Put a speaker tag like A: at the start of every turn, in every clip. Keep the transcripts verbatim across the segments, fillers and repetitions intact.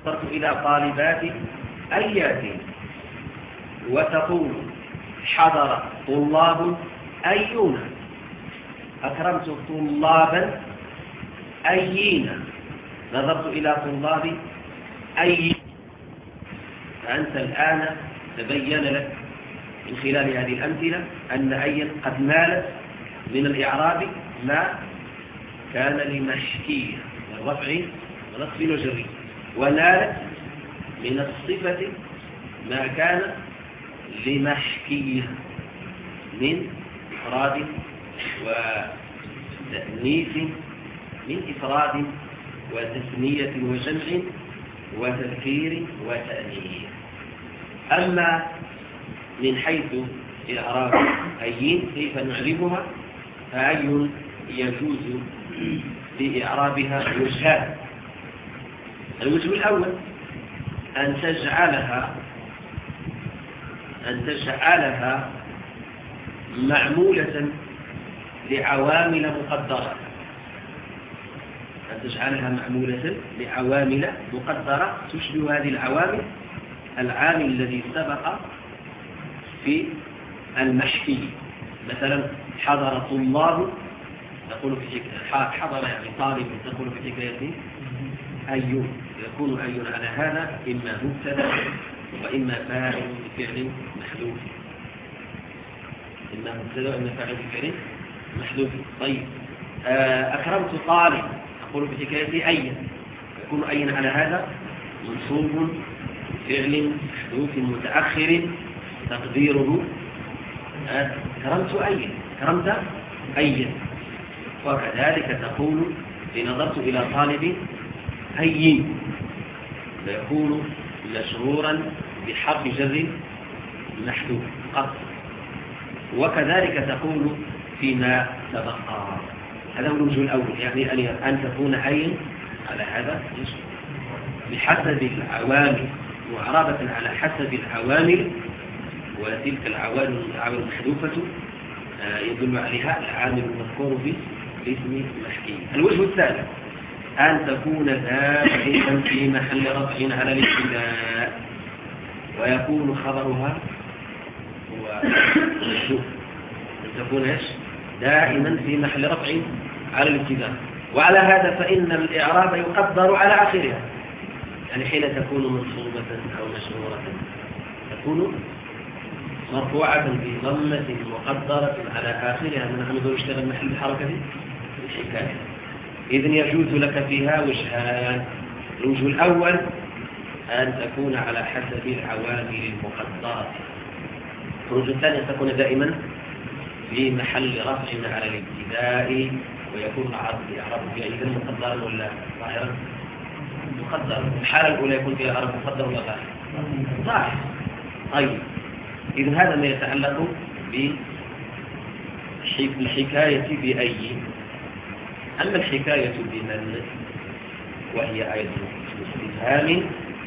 A: نظرت إلى طالبات أيات، وتقول حضر طلاب أيون، أكرمت طلابا أيين، نظرت إلى طلاب أي. فأنت الآن تبين لك من خلال هذه الأمثلة أن أيا قد مالت من الإعراب ما كان لمحكية والرفع ونصب وجر، ونالت من الصفة ما كان لمحكية من إفراد وتأنيث، من إفراد وتثنية وجمع وتذكير وتأنيث. أما من حيث إعراب أيين كيف نعربها، فأي يجوز في إعرابها وجهان. الوجه الأول أن تجعلها أن تجعلها معمولة لعوامل مقدرة، أن تجعلها معمولة لعوامل مقدرة تشبه هذه العوامل العامل الذي سبق في المحكي. مثلا حضر طلاب، نقول في حضر يعني طالب، تقول في حكايته أيون، يكون أيون على هذا إما مبتدا وإما فاعل بفعل محذوف، إما مبتدا وإما فاعل بفعل محذوف. طيب أكرمت طالب، أقول في حكايته أين، يكون أين على هذا منصوب بفعل محذوف متأخر تقديره كرمت أين، كرمت أين. وكذلك تقول إن نظرت إلى طالب أين، فيكون مشرورا بحرف جر محذوف قط. وكذلك تقول فيما سبق. هذا هو الوجه الأول، يعني أن تكون أين على هذا بحسب العوامل، معربة على حسب العوامل، وتلك العوامل العوامل المحذوفة يدل عليها العامل المذكور في الاسم المحكي. الوجه الثالث أن تكون دائما في محل رفع على الابتداء، ويكون خبرها هو محذوف. أن تكون إيش؟ دائما في محل رفع على الابتداء. وعلى هذا فإن الإعراب يقدر على آخرها، يعني حين تكون منصوبة أو مشهورة تكون مرفوعة بضمة مقدرة على آخرها، من أحمد يشتغل محل الحركة الحكاية. إذن يجوز لك فيها وجهان. الوجه الأول أن تكون على حسب العوامل المقدرة. الوجه الثاني أن تكون دائما في محل رفع على الابتداء، ويكون العرض يعرف فيها إذن مقدرا ولا ظاهرا؟ مقدر. الحالة الأولى يكون فيها عرض مقدر ولا ظاهر؟ ظاهر. طيب إذن هذا ما يتعلق بالحكاية بأي. أما الحكاية بمن وهي أيضا استفهام،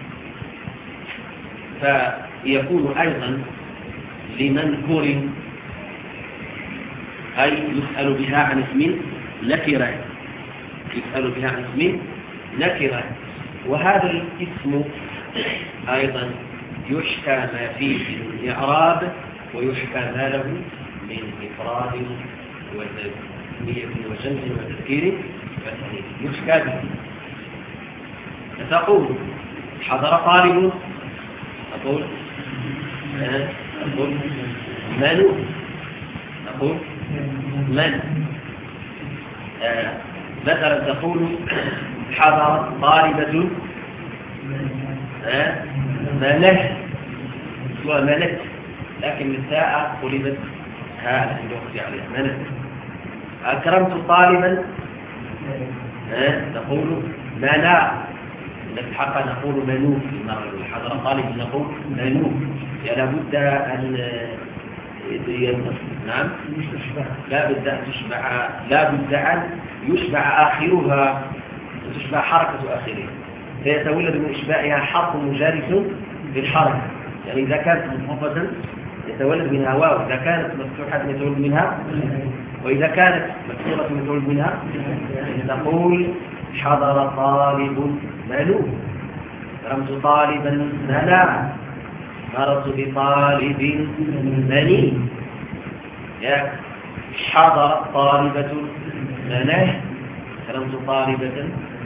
A: فيكون أيضا لمنكر، أي يسأل بها عن اسم نكرة، يسأل بها عن اسم نكرة. وهذا الاسم أيضا يحكى ما فيه من إعراب، ويحكى ما له من إفراد وتثنية وجمع وتذكير وتأنيث، يحكى به. فتقول حضر طالب، أقول أقول من، أقول من. آه. مثلا تقول حضر طالبة آه. ملك وملك، لكن الساعة قلبت ها الوقت عليها ملك. أكرمت طالبا آه. تقول منا، نتحقق نقول منو في المرة الأولى. حضر طالب نقول منو، يعني لابد أن ينتصر. نعم، لا بد أن تشبع، لا بد أن يشبع آخرها، تشبع حركة آخرها، فيتولد من إشباعها حرف مجالس للحركة. يعني إذا كانت مخفضة يتولد منها واو، إذا كانت مفتوحة يتولد منها، وإذا كانت مكسورة يتولد منها. تقول حضر طالب منو، أكرمت طالبا منا، مررت بطالب مني. حضرت طالبة مناه، أكرمت طالبة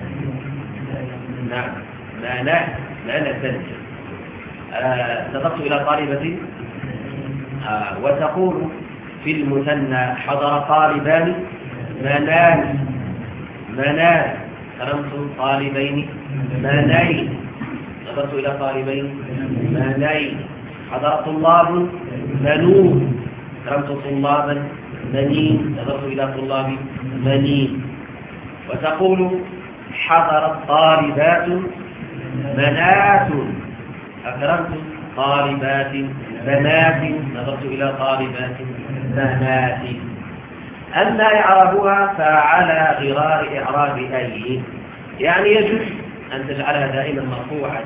A: نعم مناه منة. نظرت إلى طالبة. آه وتقول في المثنى حضر طالبان منان منان، أكرمت طالبين منين، نظرت إلى طالبين منين. حضر طلاب منون، أكرمت طلابا منين، نظرت إلى طلاب منين. وتقول حضرت طالبات منات، أكرمت طالبات بنات، نظرت إلى طالبات بنات. أما إعرابها فعلى غرار إعراب أي، يعني يجوز أن تجعلها دائما مرفوعة،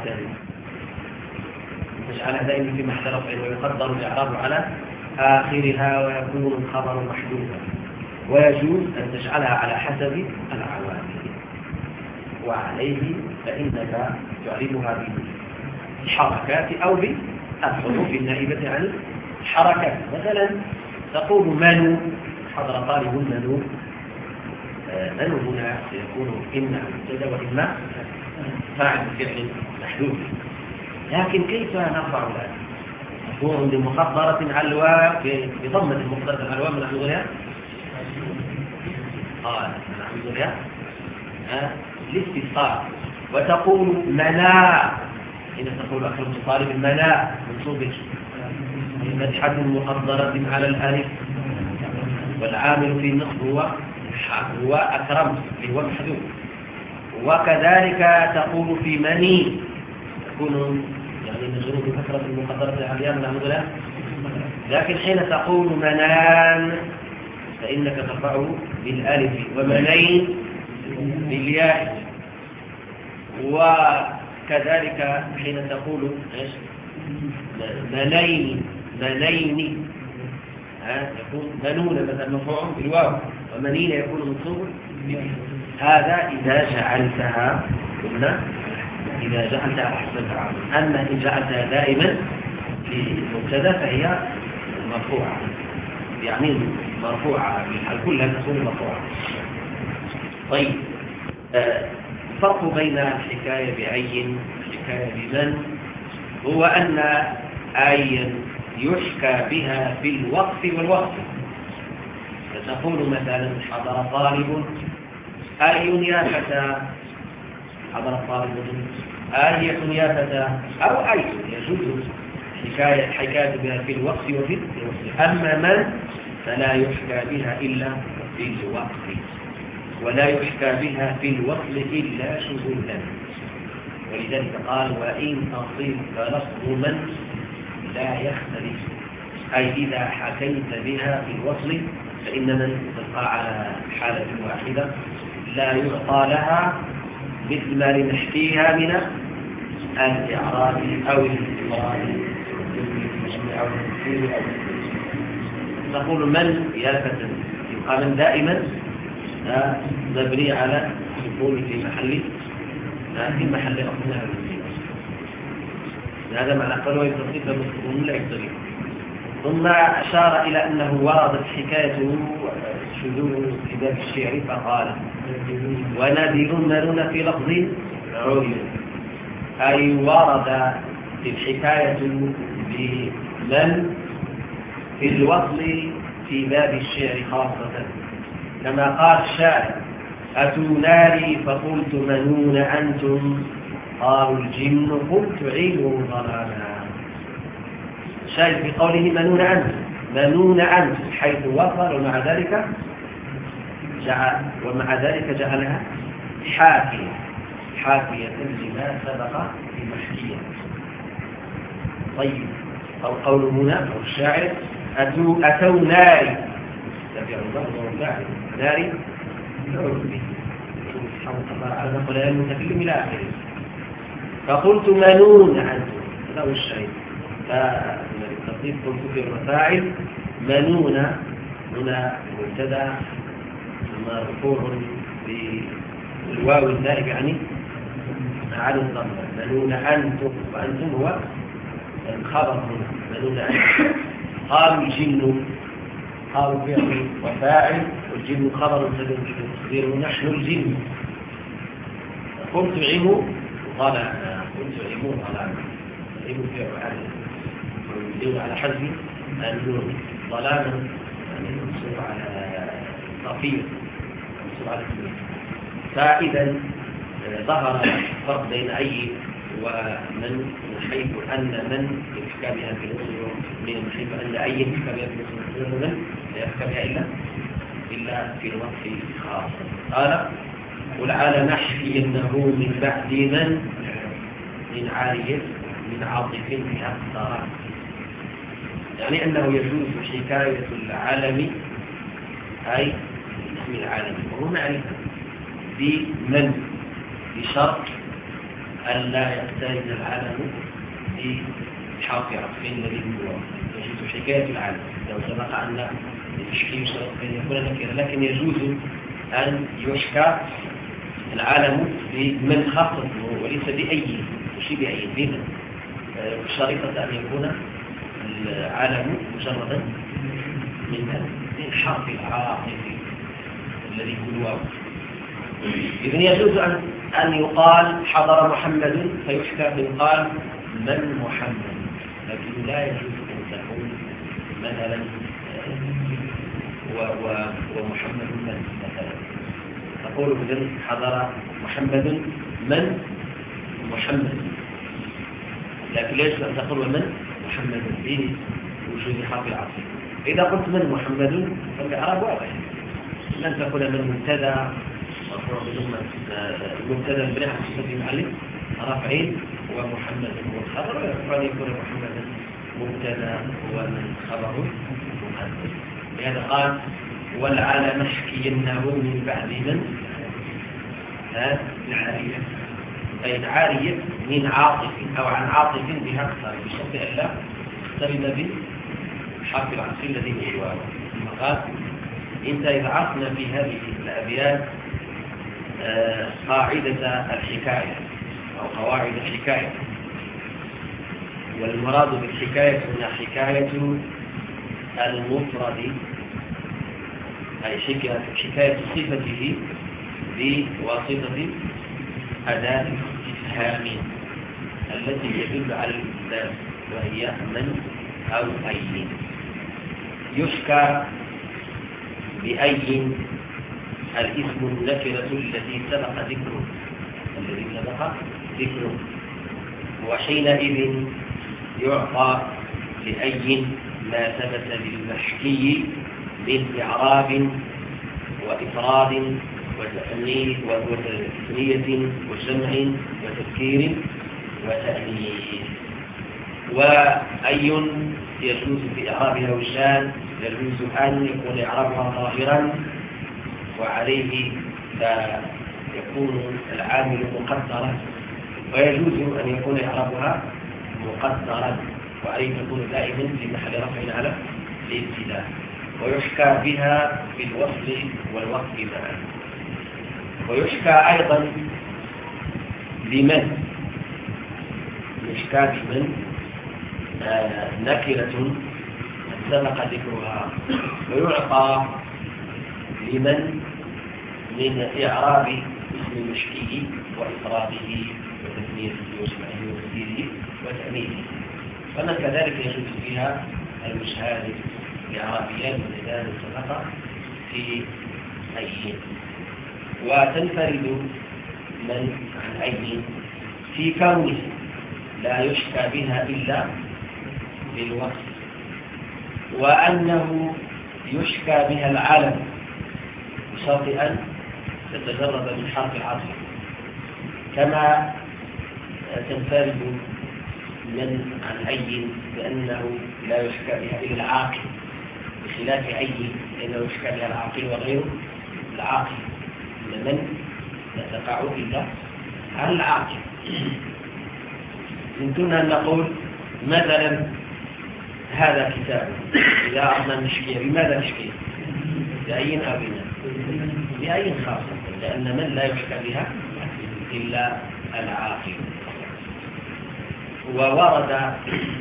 A: تجعلها دائما في محل رفع، ويقدر الإعراب على آخرها ويكون الخبر محذوفا. ويجوز أن تجعلها على حسب العوامل، وعليه فإنك تعربها بالحركات أو بالحروف النائبة عن الحركات. مثلا تقول منو، حضر طالب منو. منو هنا سيكون إما مبتدا وإما فاعل فعل محذوف. لكن كيف نرفع ذلك؟ تكون بمقدرة على الواو، بضمة المقدرة على الواو من أحضرها قال من أحضرها الاستفصال. وتقول منا، حين تقول أكرمت طالب منا منصوب مدحة مقدرة على الألف، والعامل في النصب هو هو أكرمت هو محذوف. وكذلك تقول في مني، تكون يعني مجرور بكثرة المقدرة على الياء من أحضرها. لكن حين تقول منان فإنك ترفعه بالألف، ومنين بالياء. وكذلك حين تقول منين منين يكون منون مثلا مرفوع بالواو، ومنين يكون منصوب. هذا إذا جعلتها قلنا إذا جعلتها أحسن العامل. أما إن جعلتها دائما لمبتدا فهي مرفوعة، يعني مرفوعة الحال كلها تكون مرفوعة. طيب، الفرق بين الحكاية بعين والحكاية بمن هو أن أي يحكى بها في الوقف والوقف. فتقول مثلا حضر طالب أي يا فتى، حضر طالب آية يا فتى، أو أي يجوز حكاية حكاية بها في الوقف وفي الوقف. أما من فلا يحكى بها إلا في الوقف، ولا يحكى بها في الوصل إلا شذوذا. ولذلك قال وإن تصيب لفظ من لا يختلف، أي إذا حكيت بها في الوصل فإن من تبقى على حالة واحدة لا يعطى لها مثل ما لنحكيها من الإعراب أو الاستقرار أو التفسير أو نقول من يا فتى، يبقى من دائما مبني على السكون في محل في محل رفعها. هذا معنى قالوا يتصل بالسكون لا يختلف. ثم أشار إلى أنه وردت حكايته شذوذ في باب الشعر فقال ونادر منون في لفظ عري، أي ورد في الحكاية بمن في الوصل في باب الشعر خاصة، كما قال الشاعر أتوناري فقلت منون أنتم، قالوا الجن قلت عينوا ظلاما. شاهد في قوله منون أنتم منون أنتم حيث وصل، ومع ذلك جعل ومع ذلك جعلها حافية حافية لما سبق في محكية. طيب، أو قول هنا أو الشاعر أتوا أتوا ناري تبع الله ناري ناري سبحانه على نقل المتكلم إلى آخره. فقلت منون أنتم، هذا هو الشيء. فالتصديق قلت في الرفاعل منون هنا مبتدا مرفوع بالواو النائب يعني على الضمة منون أنتم، وأنتم هو الخبر منون أنتم. قالوا الجن، قالوا فعل وفاعل، والجن خبر تقديره نحن الجن. قلت عموا طالع، قلت عموا طالع عموا فعل يدل على حذف النون ظلاما، يعني منصوب على صفير، منصوب على التنوين. فإذا ظهر الفرق بين أي ومن من حيث أن من يحكمها في الأصول، من حيث أن أي يحكمها في الأصول من لا يحكمها إلا إلا في الوقت خاص. قال قل على نحكينه من بعد من من عارية من عاطف بها اختار، يعني أنه يجوز حكاية العالم أي اسم العالم وهو معرفة بمن بشرط أن لا يقترن العالم بحرف عطف الذي هو يجوز حكاية العالم. لو سبق أن التشكيل شرط أن يكون نكرا، لكن يجوز أن يحكى العالم بمن خاصته وليس بأي مش بأي بمن، شريطة أن يكون العالم مجردا من من حرف العاطف الذي هو الواو. إذن يجوز أن أن يقال حضر محمد فيحكى فيقال من محمد، لكن لا يجوز أن تكون مثلا ومحمد من مثلا. تقول إذن حضر محمد من محمد، لكن لا يجوز أن تقول من محمد به وجود حرف العطف. إذا قلت من محمد فالإعراب واضح، لن تقول من مبتدا المبتدا بناء على صفة المعلم رفعين ومحمد هو الخبر، ويقال يكون محمد مبتدا ومن خبره مقدم. لهذا قال والعالم نحكينه من بعد من ها العارية، أي العارية من عاطف أو عن عاطف بها أكثر بشرط أن لا تقترن بحرف العطف الذي هو الواو. ثم قال انت إذا عرفنا في هذه الأبيات آه قاعدة الحكاية أو قواعد الحكاية، والمراد بالحكاية هنا حكاية المفرد، أي حكاية صفته بواسطة أداة استفهام التي يدل على الاستفهام وهي من أو أي. يحكى بأي الاسم النكرة التي سبق ذكره الذي سبق ذكره، وحينئذ يعطى لأي ما ثبت للمحكي من إعراب وإفراد وتأنيث وتثنية وجمع وتذكير وتأنيث. وأي يجوز في إعرابها وجهان، يجوز أن يكون إعرابها ظاهرا وعليه يكون العامل مقدرا، ويجوز أن يكون إعرابها مقدرا وعليه تكون دائما في محل رفع على الابتداء. ويحكى بها في الوصل والوقف معا. ويحكى أيضا بمن، يحكى بمن آه نكرة سبق ذكرها، ويعطى لمن من إعراب اسم المشكي وإفراده وتثنيته وجمعه وتذكيره وتأمينه. فمن كذلك يجوز فيها المشهاد لإعرابيات والإدان سبق في أي. وتنفرد من عن أي في كونه لا يشكى بها إلا بالوقت، وأنه يشكى بها العالم بشرط أن تتجرد من حرف العطف، كما تنفرد من عن أي بأنه لا يشكى بها إلا العاقل، بخلاف أي لأنه يشكى بها العاقل وغير العاقل، من لا تقع إلا على العاقل. يمكننا أن نقول مثلا هذا كتاب، إذا أردنا نشكيه بماذا نشكيه؟ بأي أو بنا؟ بأي خاصة، لأن من لا يشكى بها إلا العاقل. وورد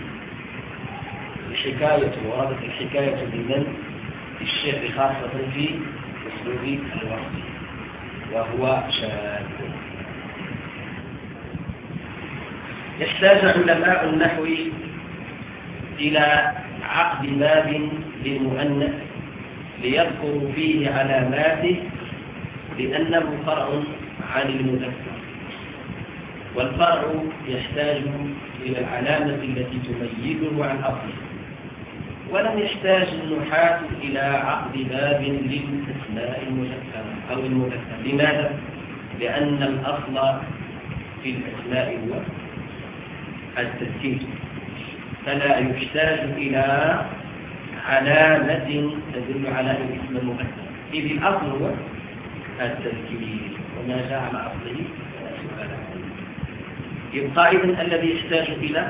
A: الحكاية وردت الحكاية بمن في الشعر خاصة في أسلوب الوصف وهو شاذ. يحتاج علماء النحو إلى عقد باب للمؤنث ليذكروا فيه علاماته لأنه فرع عن المذكر، والفرع يحتاج إلى العلامة التي تميزه عن أصله. ولم يحتاج النحاة إلى عقد باب للأسماء المذكرة أو المذكر. لماذا؟ لأن الأصل في الأسماء هو التذكير، فلا يحتاج إلى علامة تدل على الاسم المذكر، إذ الأصل هو التذكير وما جاء على أصله سؤال. يبقى إذن الذي يحتاج إلى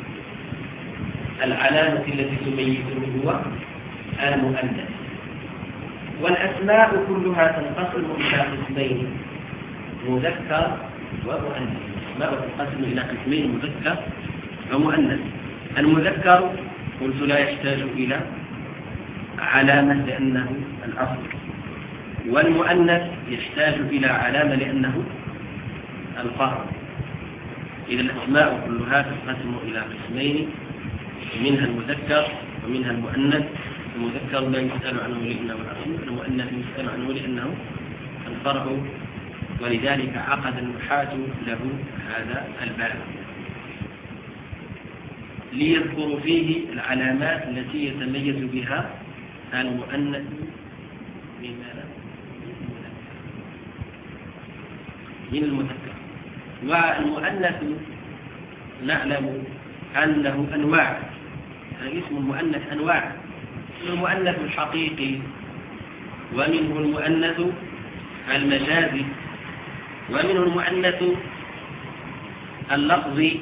A: العلامة التي تميزه هو المؤنث. والأسماء كلها تنقسم إلى قسمين، مذكر ومؤنث. الأسماء تنقسم إلى قسمين، مذكر ومؤنث. المذكر قلت لا يحتاج إلى علامة لأنه الأصل، والمؤنث يحتاج إلى علامة لأنه الفرع. إذا الأسماء كلها تنقسم إلى قسمين، منها المذكر ومنها المؤنث. المذكر لا يسأل عنه لأنه الأصل، المؤنث يسأل عنه لأنه الفرع، ولذلك عقد النحاة له هذا الباب ليذكر فيه العلامات التي يتميز بها المؤنث من المذكر. والمؤنث نعلم أنه أنواع، يعني اسم المؤنث أنواع، المؤنث الحقيقي ومنه المؤنث المجازي ومنه المؤنث اللفظي،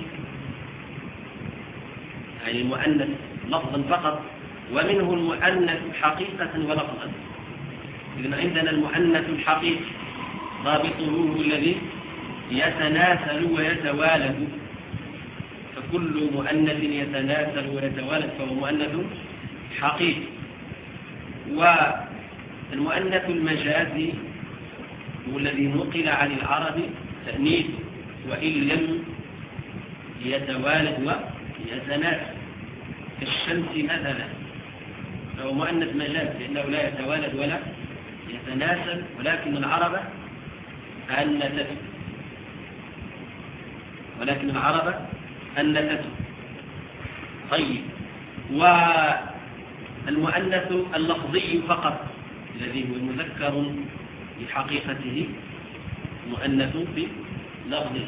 A: يعني المؤنث لفظا فقط، ومنه المؤنث حقيقة ولفظا. إذن عندنا المؤنث الحقيقي ضابطه هو الذي يتناسل ويتوالد، فكل مؤنث يتناسل ويتوالد فهو مؤنث حقيقي. والمؤنث المجازي هو الذي نقل عن العرب تأنيث وإن لم يتوالد ويتناسل، كالشمس مثلا فهو مؤنث مجاز لأنه لا يتوالد ولا يتناسل، ولكن العرب أنثته ولكن العرب أنثته. طيب، والمؤنث اللفظي فقط الذي هو مذكر بحقيقته مؤنث بلفظه،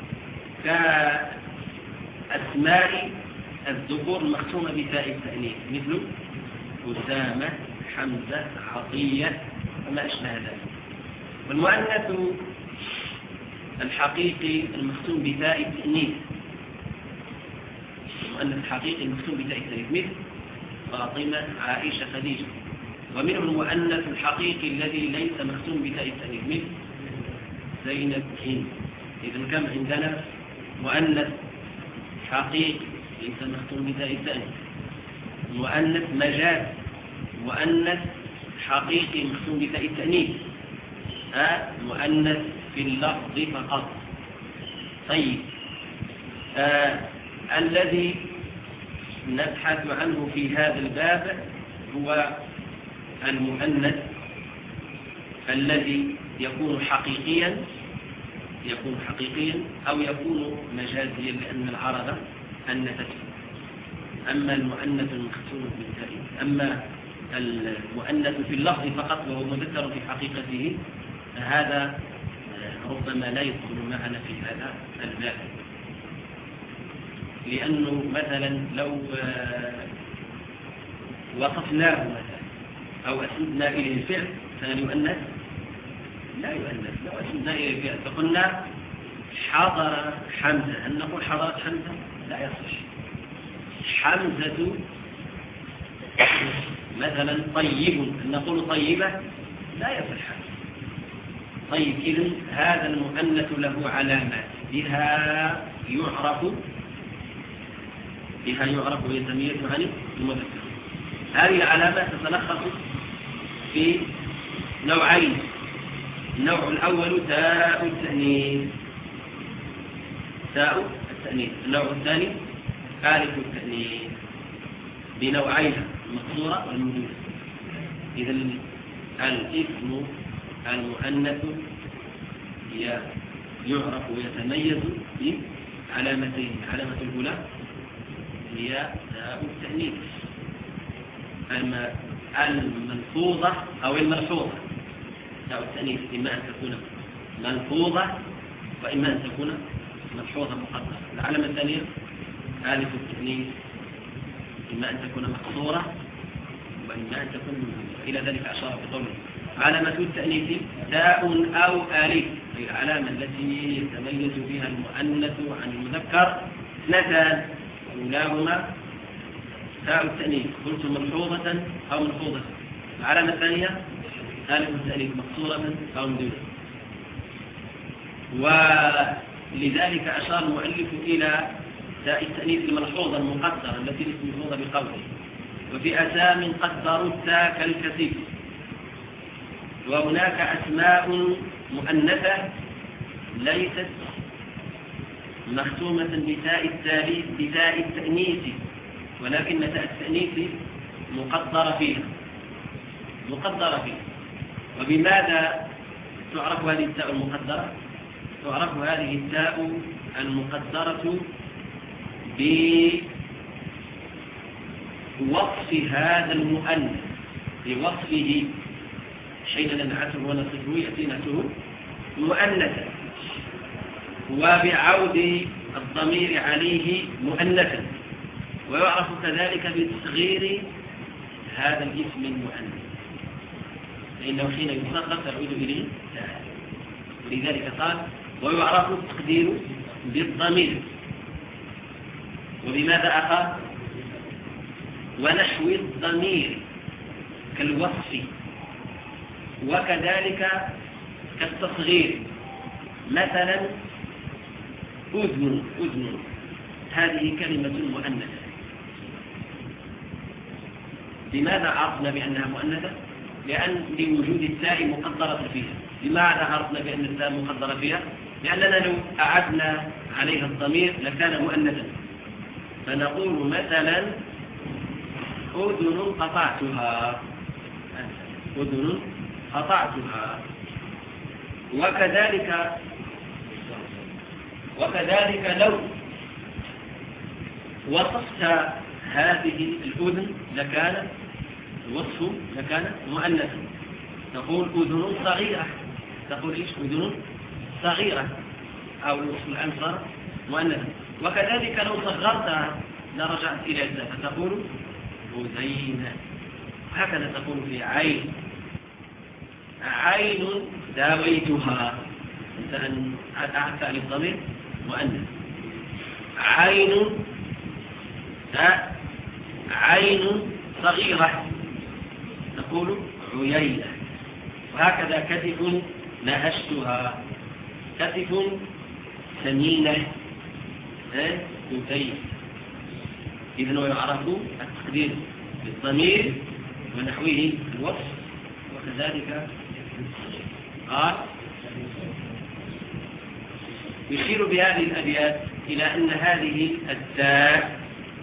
A: كأسماء الذكور المختومة بتاء التأنيث مثل أسامة، حمزة، عطية وما أشبه ذلك. والمؤنث الحقيقي المختوم بتاء التأنيث، المؤنث الحقيقي المختوم بتاء التأنيث مثل فاطمة، عائشة، خديجة. ومنه المؤنث الحقيقي الذي ليس مختوم بتاء التأنيث مثل زينب، هند. إذن كم عندنا مؤنث حقيقي ليس مختوم بتاء التأنيث، مؤنث مجاز، مؤنث حقيقي مختوم بتاء التأنيث، آه مؤنث في اللفظ فقط. طيب، آه الذي نبحث عنه في هذا الباب هو المؤنث الذي يكون حقيقيا يكون حقيقيا أو يكون مجازيا لأن العرب أنثته. أما المؤنث المختوم بالتاء، أما المؤنث في اللفظ فقط وهو مذكر في حقيقته، هذا ربما لا يدخل معنا في هذا الباب، لأنه مثلا لو وصفناه مثلا أو أسندنا إليه الفعل فهل يؤنث؟ لا يؤنث. لو أسندنا إليه الفعل فقلنا حضر حمزة، هل نقول حضرت حمزة؟ لا يصح. حمزة مثلا طيب، هل نقول طيبة؟ لا يصح. طيب، إذن هذا المؤنث له علامات بها يعرف بها يعرف ويتميز عن المذكر. هذه العلامات تتلخص في نوعين. النوع الأول تاء التأنيث تاء التأنيث النوع الثاني ألف التأنيث بنوعين المقصورة والممدودة. إذا الاسم المؤنث يعرف ويتميز بعلامتين. العلامة الأولى هي تاء التأنيث الملفوظة أو الملحوظة. تاء التأنيث إما أن تكون ملفوظة وإما أن تكون ملحوظة مقدرة. العلامة الثانية ألف التأنيث إما أن تكون مقصورة وإما أن تكون ممدودة. إلى ذلك أشار بقوله علامة التأنيث تاء أو ألف، هي العلامة التي يتميز بها المؤنث عن المذكر اثنتان، أولاهما تاء التأنيث قلت ملحوظة أو ملحوظة. العلامة الثانية ألف التأنيث مقصورة أو ممدودة. ولذلك أشار المؤلف إلى تاء التأنيث الملحوظة المقدرة التي ليست ملحوظة بقوله وفي أسام قدروا التاء كالكثير. وهناك أسماء مؤنثة ليست مختومة بتاء التاليث بتاء التأنيث، ولكن تاء التأنيث مقدرة فيها مقدرة فيها. وبماذا تعرف هذه التاء المقدرة؟ تعرف هذه التاء المقدرة بوصف هذا المؤنث، بوصفه حين ننعته ونصفه يأتي نعته مؤنثا، وبعود الضمير عليه مؤنثا. ويعرف كذلك بتصغير هذا الاسم المؤنث، فإنه حين يصغر تعود إليه تاء. ولذلك قال ويعرف التقدير بالضمير. وبماذا أخذ؟ ونحو الضمير كالوصف، وكذلك كالتصغير. مثلا أذن أذن هذه كلمة مؤنثة. لماذا عرفنا بأنها مؤنثة؟ لأن لوجود التاء مقدرة فيها. لماذا عرفنا بأن التاء مقدرة فيها؟ لأننا لو أعدنا عليها الضمير لكان مؤنثا. فنقول مثلا أذن قطعتها أذن قطعتها. وكذلك وكذلك لو وصفت هذه الأذن لكان الوصف لكان مؤنثا. تقول أذن صغيرة، تقول إيش؟ أذن صغيرة، أو الوصف الآن صار مؤنثا. وكذلك لو صغرتها لرجعت إلى الذات فتقول أذين. هكذا تقول في عين عين داويتها، أنت أن أعدت عن الضمير مؤنث. عين عين صغيرة تقول عيينة. وهكذا كتف نهشتها، كتف سمينة كتيف. إذن يعرف التقدير بالضمير ونحوه الوصف وكذلك قال يشير بهذه الأبيات إلى أن هذه التاء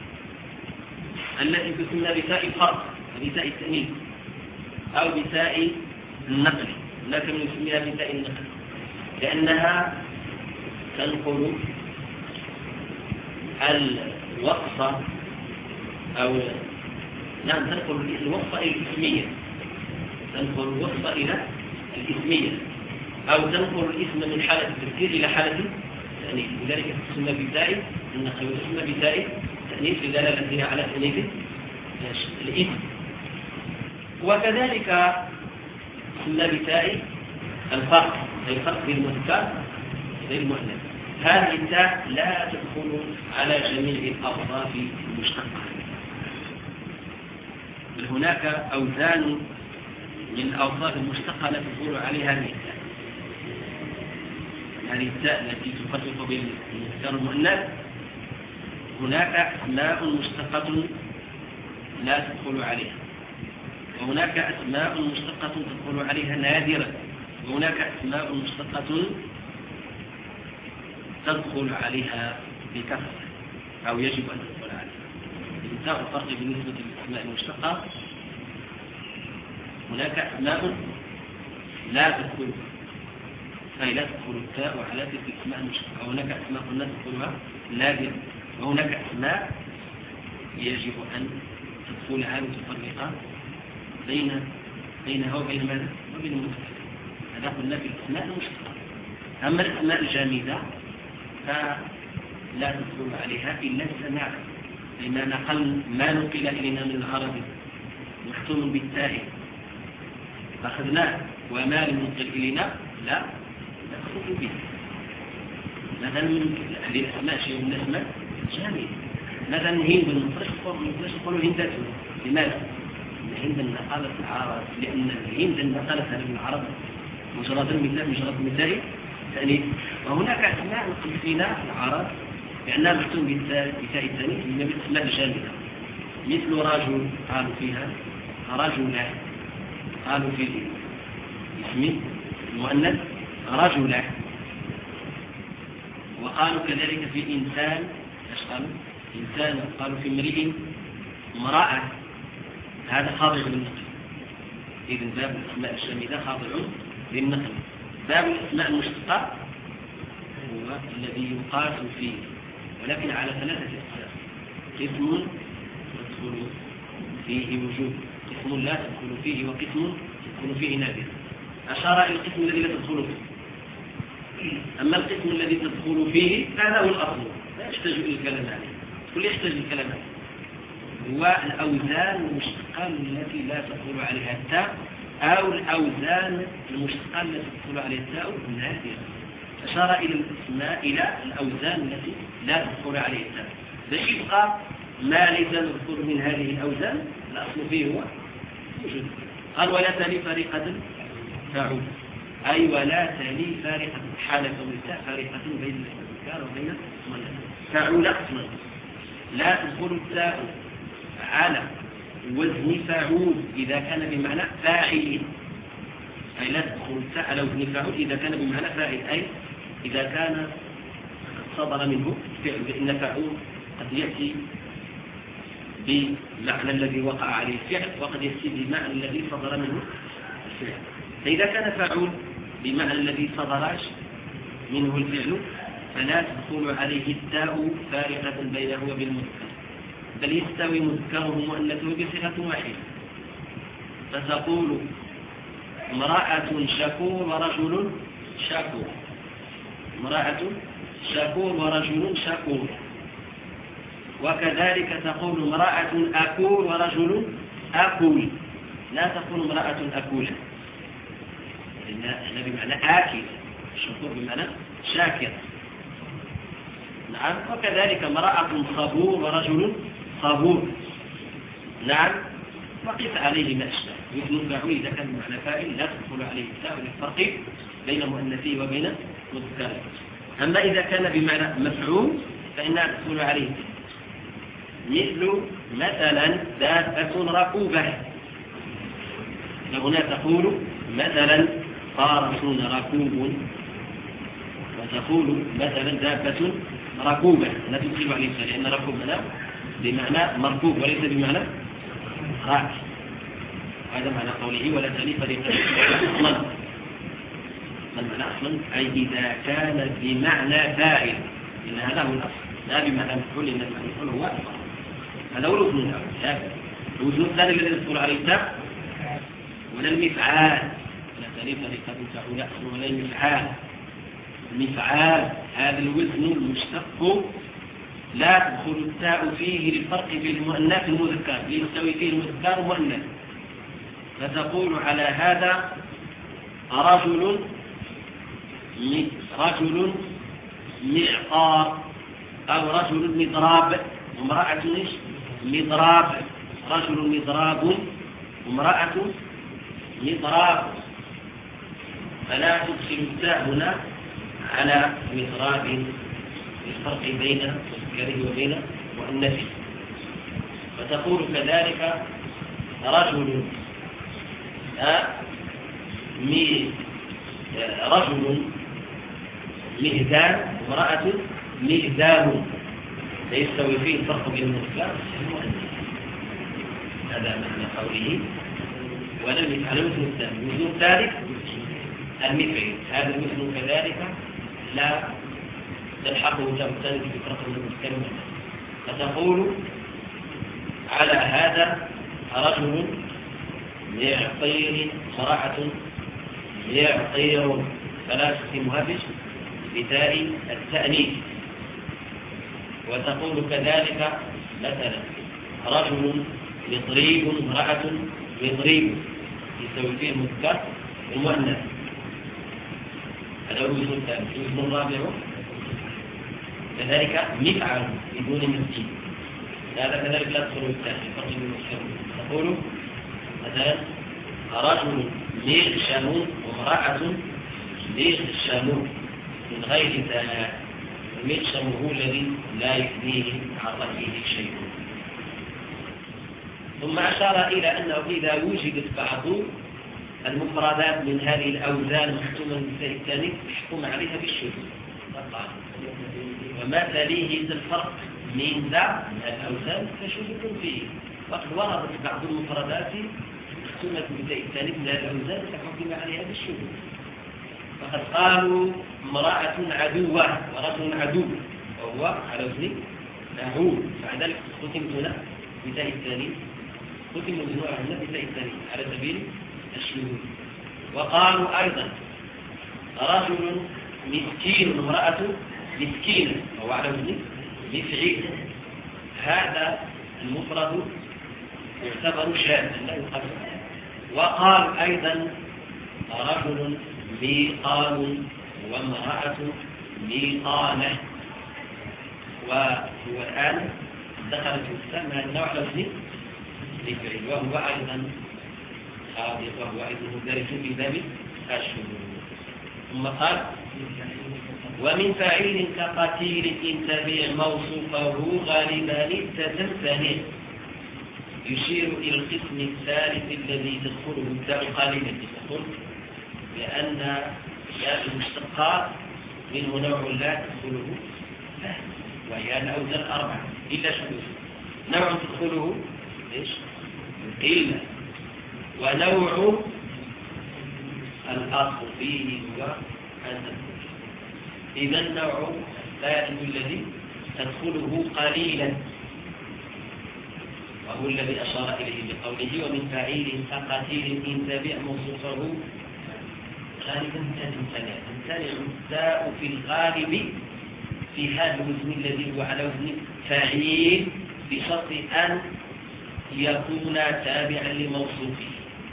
A: التي تسمى بتاء الفرق بتاء التأنيث أو بتاء النقل، لكن نسميها بتاء النقل لأنها تنقل الوصف أو نعم تنقل الوصف إلى الاسمية، تنقل الوصف إلى الاسمية أو تنقل الاسم من حالة التذكير إلى حالة التأنيث. لذلك تسمى بتاء النقل وتسمى بتاء التأنيث لدلالتها على تأنيث الاسم. وكذلك تسمى بتاء الفرق، أي الفرق بين المذكر وبين المؤنث. هذه التاء لا تدخل على جميع الأوصاف المشتقة، بل هناك أوزان من الأوصاف المشتقة لا تدخل عليها هذه التاء. هذه التاء التي تفرق بين المذكر والمؤنث هناك أسماء مشتقة لا تدخل عليها، وهناك أسماء مشتقة تدخل عليها نادرا، وهناك أسماء مشتقة تدخل عليها بكثرة أو يجب أن تدخل عليها. الانتهاء الفرق بالنسبة للأسماء المشتقة هناك أسماء لا تدخل، أي لا تدخل التاء على تلك الأسماء المشتقة، وهناك أسماء لا تدخلها نادرا، وهناك أسماء يجب أن تدخلها وتفرق بين بينها وبين ماذا؟ وبين المتكلم. هذا قلنا في الأسماء المشتقة. أما الأسماء الجامدة فلا تدخل عليها إلا السماع، لما نقل ما نقل إلينا من العربي مختوم بالتاء أخذناه، وما لم ينقل إلينا لا ندخل به. مثلا من الأسماء شيء من الأسماء جامدة، مثلا هند نقدرش نقولوا هندات. لماذا؟ الهند نقلت العرب، لأن الهند نقلتها من العرب مجرد المثال مجرد مثال ثاني. وهناك أسماء نقل فينا العرب لأنها مكتوب بالتاء الثاني من الأسماء الجامدة، مثل رجل قالوا فيها رجلان، قالوا في اسم المؤنث رجلان، وقالوا كذلك في إنسان ايش قالوا؟ إنسان، قالوا في امرئ امرأة. هذا خاضع للنقل. إذن باب الأسماء الجامدة خاضع للنقل. باب الأسماء المشتقة هو الذي يقاس فيه، ولكن على ثلاثة أقسام: قسم يدخل فيه وجوب، قسم لا تدخل فيه، وقسم يدخل فيه نادر. أشار إلى القسم الذي لا تدخل فيه. أما القسم الذي تدخل فيه هذا هو الأصل، لا يحتاج إلى الكلام عليه. كل يحتاج الكلام عليه هو الأوزان المشتقة التي لا تدخل عليها التاء، أو الأوزان المشتقة التي تدخل عليها التاء النادرة. أشار إلى الأسماء إلى الأوزان التي لا تدخل عليها التاء. يبقى ما ليس مذكور من هذه الأوزان الأصل فيه هو وجود. قال ولا تلي فارقة فاعول، أي ولا تلي فارقة حالة التاء فارقة بين الذكر وبين المؤنث. فاعول قسم لا تدخل التاء على وزن فاعول إذا كان بمعنى فاعل، أي لا تدخل التاء على وزن فاعول إذا كان بمعنى فاعل، أي إذا كان صدر منه فعل، لأن فاعول قد يأتي بمعنى الذي وقع عليه الفعل، وقد يأتي بمعنى الذي صدر منه الفعل. فإذا كان فاعول بمعنى الذي صدر منه الفعل فلا تدخل عليه التاء فارقة بينه وبين المذكر، بل يستوي مذكره ومؤنثه بصيغة واحدة. فتقول امرأة شكور ورجل شكور، امرأة شكور ورجل شكور. وكذلك تقول امرأة أكول ورجل أكول، لا تقول امرأة أكولة، لأن احنا بمعنى آكل، الشكور بمعنى شاكر. نعم. وكذلك امرأة صبور ورجل صبور. نعم. وقف عليه ما أشبه مثل الفاعل إذا كان بمعنى فاعل لا تدخل عليه التاء للفرق بين مؤنثه وبين مذكره. أما إذا كان بمعنى مفعول فإنها تدخل عليه، مثل مثلا دابة ركوبة. هنا تقول مثلا فارس ركوب، وتقول مثلا دابة ركوبة، لا تدخل عليه التاء لأن ركوب هنا بمعنى مركوب وليس بمعنى راكب. هذا معنى قوله ولا تلي فريقا أصلا. المعنى أصلا أي إذا كان بمعنى فاعل، إن هذا هو الأصل، لا بمعنى مفعول، إن المفعول هو الأصل. هذا هو الوزن الأول. الوزن الثاني الذي يدخل عليه التاء ولا المفعال، ولا تلي فريقا فاعل أصلا ولا المفعال. المفعال هذا الوزن المشتق لا تدخل التاء فيه للفرق بين المؤنث والمذكر، ليستوي فيه المذكر والمؤنث. فتقول على هذا رجل رجل معقار، أو رجل مضراب، وامرأة مضراب. رجل مضراب وامرأة مضراب. فلا تدخل التاء هنا على مضراب الفرق بين مذكره وبين مؤنثه. فتقول كذلك رجل مي رجل مهدان وامرأة مهدان لا يستوي فيه الفرق بين المذكر والمؤنث. هذا معنى قوله ولم يفعل مثل الثاني. مثل الثالث المثل، هذا المثل كذلك لا تلحقه تمتلك بفرق من المذكر والمؤنث. فتقول على هذا رجل يعطير امرأة يعطير ثلاثة مهبش بتاء التأنيث. وتقول كذلك مثلا رجل يضرب امرأة يضرب يسوي فيه المذكر والمؤنث. هذا هو الاسم الثالث. الاسم الرابع كذلك مفعل بدون مسجد، هذا كذلك لا تدخل الثاني فرق بين المذكر. تقول مثلا رجل مغشم وامرأة مغشم من غير ثناء. المغشم هو الذي لا يفنيه عن رأيه شيء. ثم أشار إلى أنه إذا وجدت بعض المفردات من هذه الأوزان محتومة من مثال الثاني يحكم عليها بالشذوذ. وما تليه الفرق من ذا الأوزان فشذوذ فيه. وقد وردت بعض المفردات محتومة من مثال الثاني من هذه الأوزان فحكم عليها بالشذوذ. فقد قالوا امرأة عدوة ورجل عدو وهو على وزن فعول، فعندك ختم هنا مثال الثاني ختم الجنوع هنا مثال الثاني على سبيل الشذوذ. وقالوا أيضا رجل مسكين امرأة مسكينة وهو على وزن مفعيل. هذا المفرد يعتبر شاذا لا يقبل. وقال أيضا رجل ميقال وامرأة ميقالة. وهو الآن دخل في السماء النوع الوزني لفعل وهو أيضا خاطئ وهو أيضا مدرج في باب الشذوذ. ثم قال ومن فاعل كقتيل إن تبع موصوفه غالبا تتمتهن. يشير إلى القسم الثالث الذي تدخله التاء غالبا تدخل لأن ياء المشتقات منه نوع لا تدخله لا وهي الأوزان أربعة إلا شذوذ. نوع تدخله إيش؟ إلا. ونوع الأصل فيه هو التدخل. إذا النوع الثالث الذي تدخله قليلا وهو الذي أشار إليه بقوله ومن فاعل كقتيل إن تبع موصوفه غالبا تمتنع. تمتنع التاء في الغالب في هذا الوزن الذي هو على وزن فاعل بشرط أن يكون تابعا لموصوفه.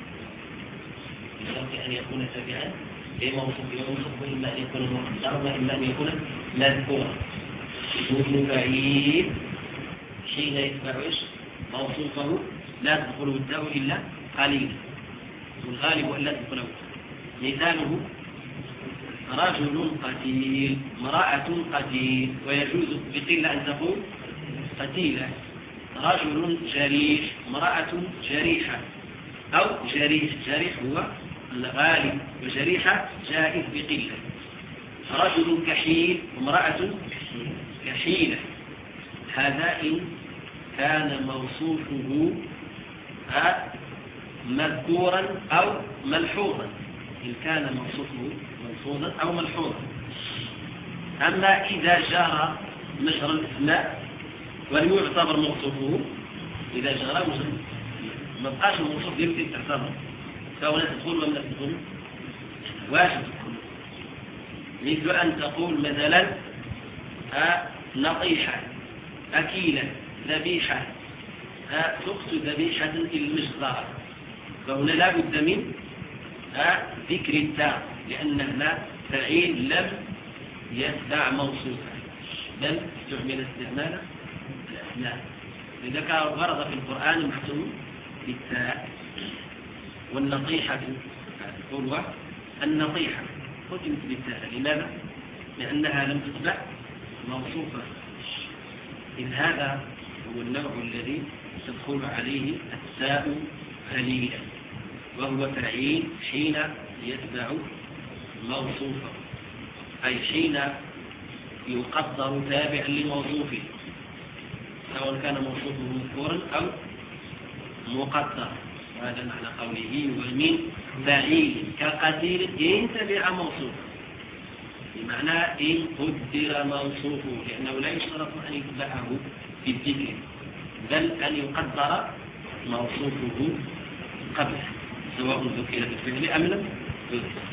A: بشرط أن يكون تابعا لموصوفه. وموصوفه إما أن يكون مقدرا وإما أن يكون مذكورا. وزن فاعل حين يتبع موصوفه لا تدخله التاء إلا قليلا والغالب أن لا تدخله. مثاله رجل قتيل امرأة قتيل ويجوز بقلة أن تقول قتيلة. رجل جريح امرأة جريحة أو جريح. جريح هو الغالب وجريحة جائز بقلة. رجل كحيل امرأة كحيلة. هذا إن كان موصوفه مذكورا أو ملحوظا. إن كان موصوفه ملحوظا أو ملحوظا. أما إذا جرى مجرى الاسماء ولم يعتبر موصوفه إذا جرى ما بقاش الموصوف يمكن تعتبر سواء تدخل ولا تدخل واجب تدخل. مثل أن تقول مثلا نطيحة أكيلة ذبيحة تقصد ذبيحة المجزرة. فهنا لا بد من ذكر التاء لأن هنا فعيل لم يتبع موصوفا بل استعمل استعمال الأسماء. لذلك ورد في القرآن محتوم بالتاء. والنطيحة قلوة النطيحة ختمت بالتاء. لماذا؟ لأنها لم تتبع موصوفة، إذ هذا هو النوع الذي تدخل عليه التاء هليلا، وهو تعيين حين يتبع موصوفا، أي حين يقدر تابع لموصوفه، سواء كان موصوفه مذكورا أو مقدر. وهذا معنى قوله ومن فعيل كقتيل إن تبع موصوفا، بمعنى إن قدر موصوفه، لأنه لا يشترط أن يتبعه في الذكر، بل أن يقدر موصوفه قبله، سواء ذكر بالفعل أم لم يذكر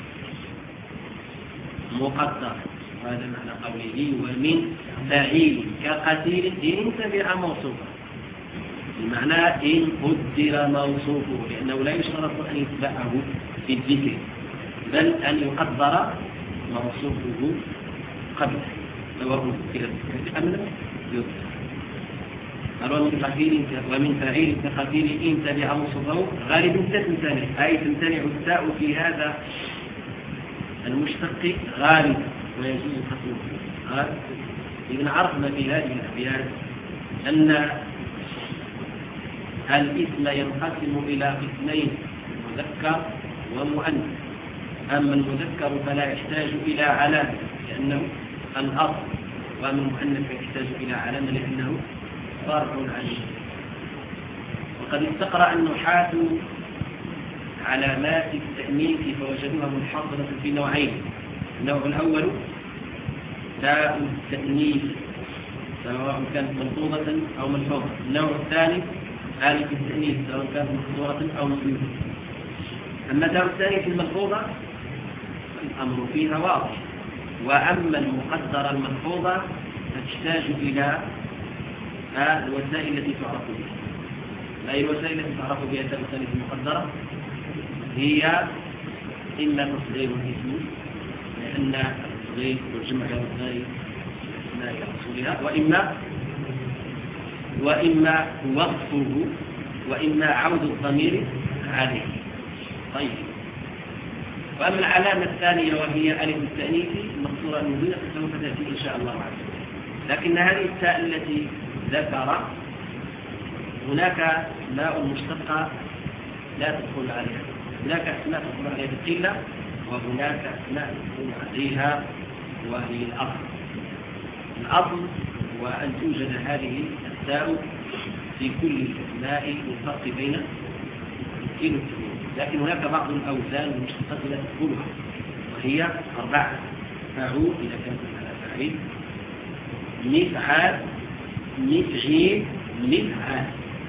A: مقدر. هذا معنى قوله ومن فعيل كقتيل إن تبع موصوفه، بمعنى إن قدر موصوفه، لأنه لا يشترط أن يتبعه في الذكر، بل أن يقدر موصوفه قبله، سواء ذكر بالفعل أم لم يذكر. ومن فعيل ومن فعيل كقتيل إن تبع موصوفه غالب تمتنع، أي تمتنع التاء في هذا المشتق غالبا ويجوز حصوله. إذن عرفنا في هذه الأبيات أن الاسم ينقسم إلى قسمين، مذكر ومؤنث. أما المذكر فلا يحتاج إلى علامة لأنه الأصل، وأما المؤنث فيحتاج إلى علامة لأنه فرع عنه. وقد استقرأ النحاة علامات التأنيث فوجدوها منحصرة في نوعين. النوع الأول تاء التأنيث سواء كانت ملفوظة أو ملحوظة. النوع الثاني ألف التأنيث سواء كانت مكسورة أو مفردة. أما تاء التأنيث الملفوظة الأمر فيها واضح، وأما المقدرة الملفوظة فتحتاج إلى الوسائل التي تعرف بها. أي الوسائل التي تعرف بها تاء التأنيث المقدرة هي إما تصغير الاسم، لأن التصغير والجمع والثاني لا يحصلها، وإما وإما وصفه، وإما عود الضمير عليه. طيب، وأما العلامة الثانية وهي ألف التأنيث المقصورة المبينة فسوف تأتي إن شاء الله عز وجل. لكن هذه التاء التي ذكر هناك ماء مشتقة لا تدخل عليها، هناك أسماء تدخل عليها بالقلة، وهناك أسماء تدخل عليها وهي الأصل. الأصل هو أن توجد هذه التاء في كل الأسماء والفرق بين التين والتنوين، لكن هناك بعض الأوزان المشتقة لا تدخلها، وهي أربعة: فاعول إذا كانت على فاعل، مفعال، مفعيل، مفعال.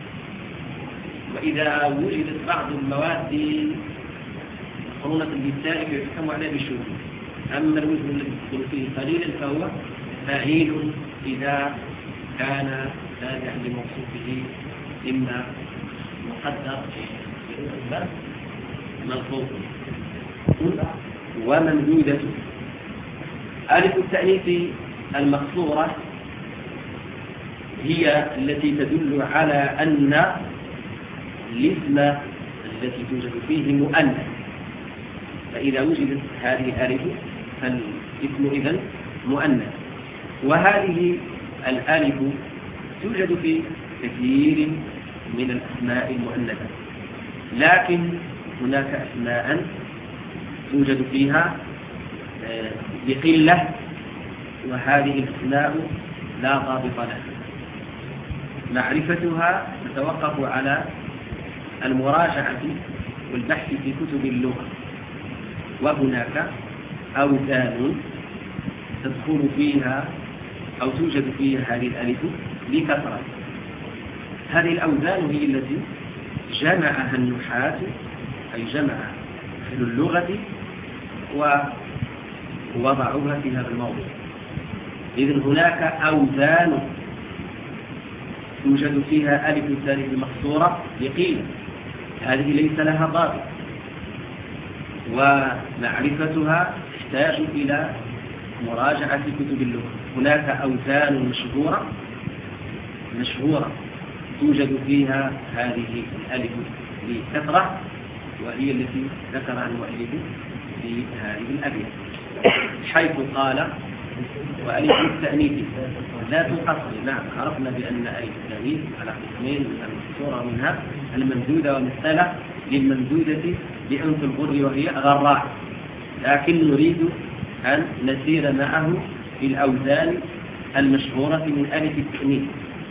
A: وإذا وجدت بعض المواد مقرونة بالتاء فيحكم عليها بالشذوذ. أما الوزن الذي يدخل فيه قليلا فهو فاعيل إذا كان تابعا لموصوفه إما مقدر ملفوظ. وممدودة ألف التأنيث المقصورة هي التي تدل على أن الاسم التي توجد فيه مؤنث، فإذا وجدت هذه الألف فالاسم إذن مؤنث. وهذه الألف توجد في كثير من الأسماء المؤنثة، لكن هناك أسماء توجد فيها بقلة، وهذه الأسماء لا ضابط لها. معرفتها تتوقف على المراجعة والبحث في كتب اللغة، وهناك أوزان تدخل فيها أو توجد فيها هذه الألف بكثرة. هذه الأوزان هي التي جمعها النحاة، أي جمع أهل اللغة ووضعوها في هذا الموضوع. إذن هناك أوزان توجد فيها ألف الثانية المقصورة بقيل، هذه ليس لها ضابط، ومعرفتها تحتاج إلى مراجعة كتب اللغة. هناك أوزان مشهورة مشهورة توجد فيها هذه الألف بكثرة، وهي التي ذكرها المؤلف في هذه الأبيات، حيث قال وألف التأنيث لا تنقصر. نعم، عرفنا بأن ألف التأنيث على قسمين، المكسورة منها الممدودة ومثلة للممدودة بأنف الغر وهي غراء، لكن نريد أن نسير معه في الأوزان المشهورة من ألف التأنيث.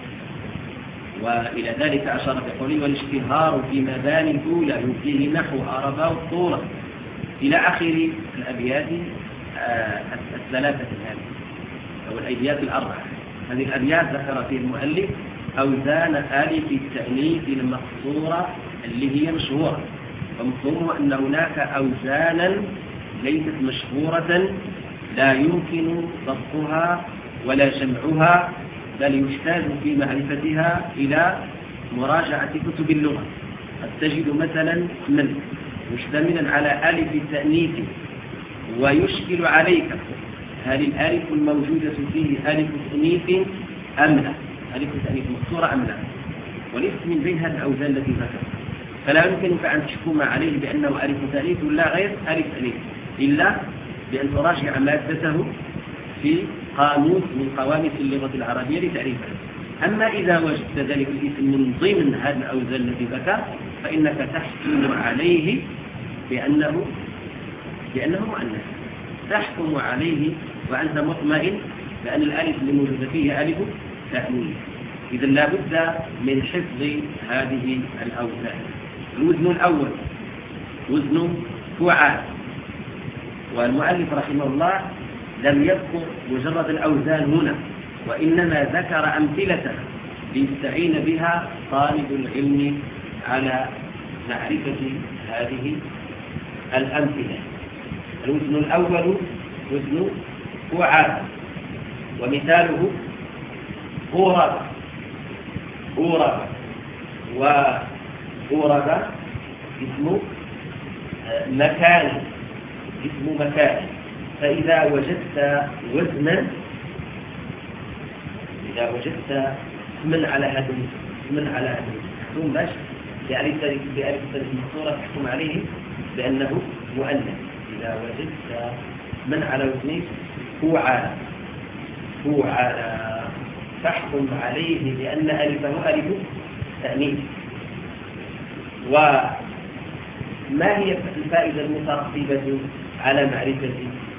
A: وإلى ذلك أشار بقوله والاشتهار في مباني الأولى يمكيه نحو أربا والطولة إلى آخر الأبيات الثلاثة هذه أو الأبيات الأربعة. هذه الأبيات ذكر فيه المؤلف أوزان آلف التأنيث المقصورة اللي هي مشهورة، ومفهومه أن هناك أوزانا ليست مشهورة لا يمكن ضبطها ولا جمعها، بل يحتاج في معرفتها إلى مراجعة كتب اللغة. قد تجد مثلا من مشتملا على ألف التأنيث ويشكل عليك هل الألف الموجودة فيه ألف تأنيث أم لا، ألف تأنيث مكسورة أم لا، وليس من بين هذه الأوزان التي ذكرت، فلا يمكنك أن تحكم عليه بأنه ألف تأنيث ولا غير ألف تأنيث إلا بأن تراجع مادته في قاموس من قواميس اللغة العربية لتعريفه. أما إذا وجدت ذلك الاسم من ضمن هذه الأوزان التي ذكر فإنك تحكم عليه بأنه بأنه مؤنث، تحكم عليه وأنت مطمئن بأن الألف الموجودة فيه ألف تأنيث. إذا لا بد من حفظ هذه الأوزان. الوزن الأول وزن فعال، والمؤلف رحمه الله لم يذكر مجرد الأوزان هنا، وإنما ذكر أمثلة ليستعين بها طالب العلم على معرفة هذه الأمثلة. الوزن الأول وزن فعال، ومثاله غورب غورب وغورب اسم مكان اسم مكان. فإذا وجدت وزنا إذا وجدت اسما على هذا اسما على هذا ثم باش بألف بألف المقصورة تحكم عليه بأنه مؤنث. إذا وجدت من على وزن فعال فعال تحكم عليه بأن ألفه ألف تأنيث. وما هي الفائدة المترتبة على معرفة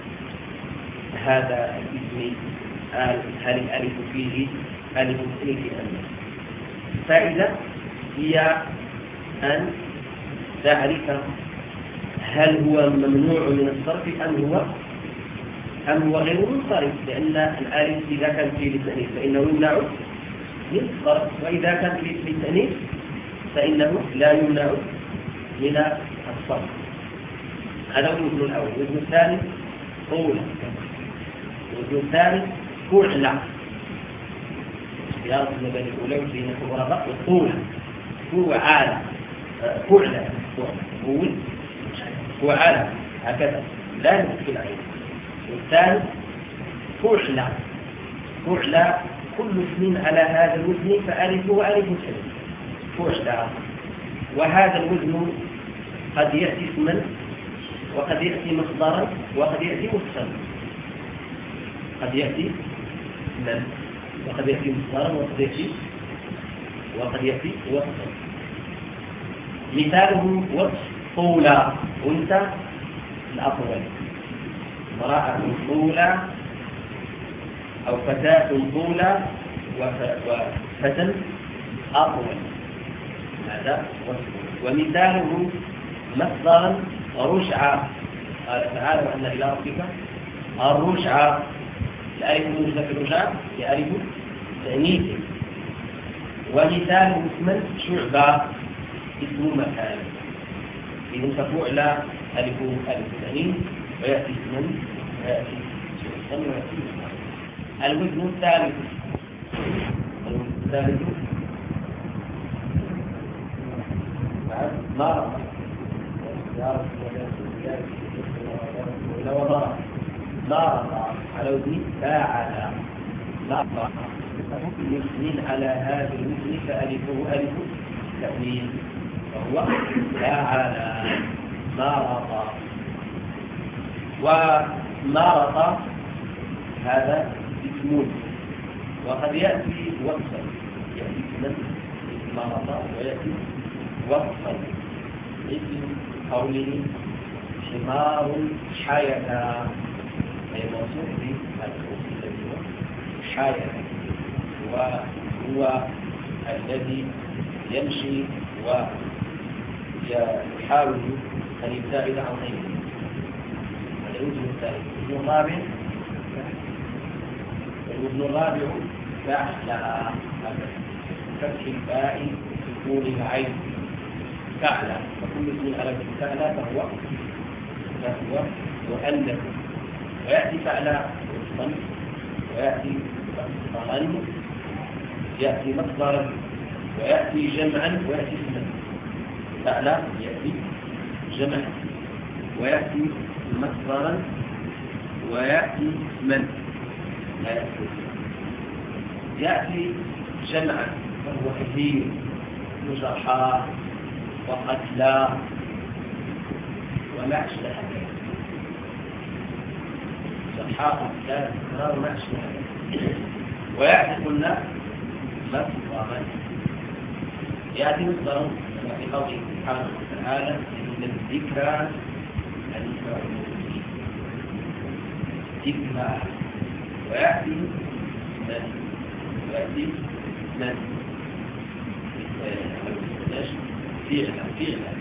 A: هذا الاسم؟ هل الألف فيه ألف تأنيث أم لا؟ الفائدة هي أن تعرف هل هو ممنوع من الصرف أم هو أم هو غير منصرف، لأن الألف إذا كان فيه للتأنيث فإنه يمنع من الصرف، وإذا كان فيه للتأنيث فإنه لا يمنع من الصرف. هذا هو الوزن الأول. الوزن الثاني طولة. الوزن الثاني فعلة. اختيار ما بين الأولى بين الغرباء والطولة. فعالة فعلة فعل فعالة هكذا لا نسكن عليه. والثالث فعلة فعلة كل اسم على هذا الوزن فألفه ألف سلم فعلة. وهذا الوزن قد يأتي اسما وقد يأتي مصدرا وقد يأتي مفصلا. قد يأتي اسما وقد يأتي مصدرا وقد يأتي وقد يأتي وصفا. مثاله وصف طولة أنثى الأطول، امرأة طولة أو فتاة طولة وفتى أطول، هذا وصف. ومثاله مصدرا رشعة، قال تعالى وأن إلى ربك الرشعة، الألف الموجودة في الرشعة هي ألف تأنيث. ومثاله اسما شعبة اسم مكان. إذن ففعل ألف ألف تأنيث ويأتي اسما ويأتي شعبا ويأتي مكان. الوزن الثالث الوزن الثالث مرة مرة على وزن فاعل مرة يسند على هذا الوزن فألفه ألف تأنيث وهو فاعل مرة. ومرة هذا اسم، وقد يأتي وصفا، يأتي اسما مرضا ويأتي وصفا، مثل قوله حمار حيتا، أي موصوف بالخوف الذي هو حيتا، وهو الذي يمشي ويحاول أن يبتعد عن غيره، هذا يوجد الثالث. ابن الرابع ابن الرابع فعلى فتح الباء سكون العين فعلى، وكل اسم على فعلى فهو فهو مؤنث، ويأتي فعلى وصفا، ويأتي مصدرا، يأتي مصدرا، ويأتي جمعا، ويأتي اسما. فعلى يأتي جمعا، ويأتي مصدرا، ويأتي اسما. لا يأتي يأتي جمعا وهو كثير، جرحى وقتلى وما أشبه ذلك، جرحى وقتلى تكرار وما أشبه ذلك. ويأتي قلنا مصدرا، يأتي مصدرا في قوله سبحانه وتعالى إن الذكرى الذكرى ذكرى، ويأتي من ويأتي من فعلا فعلا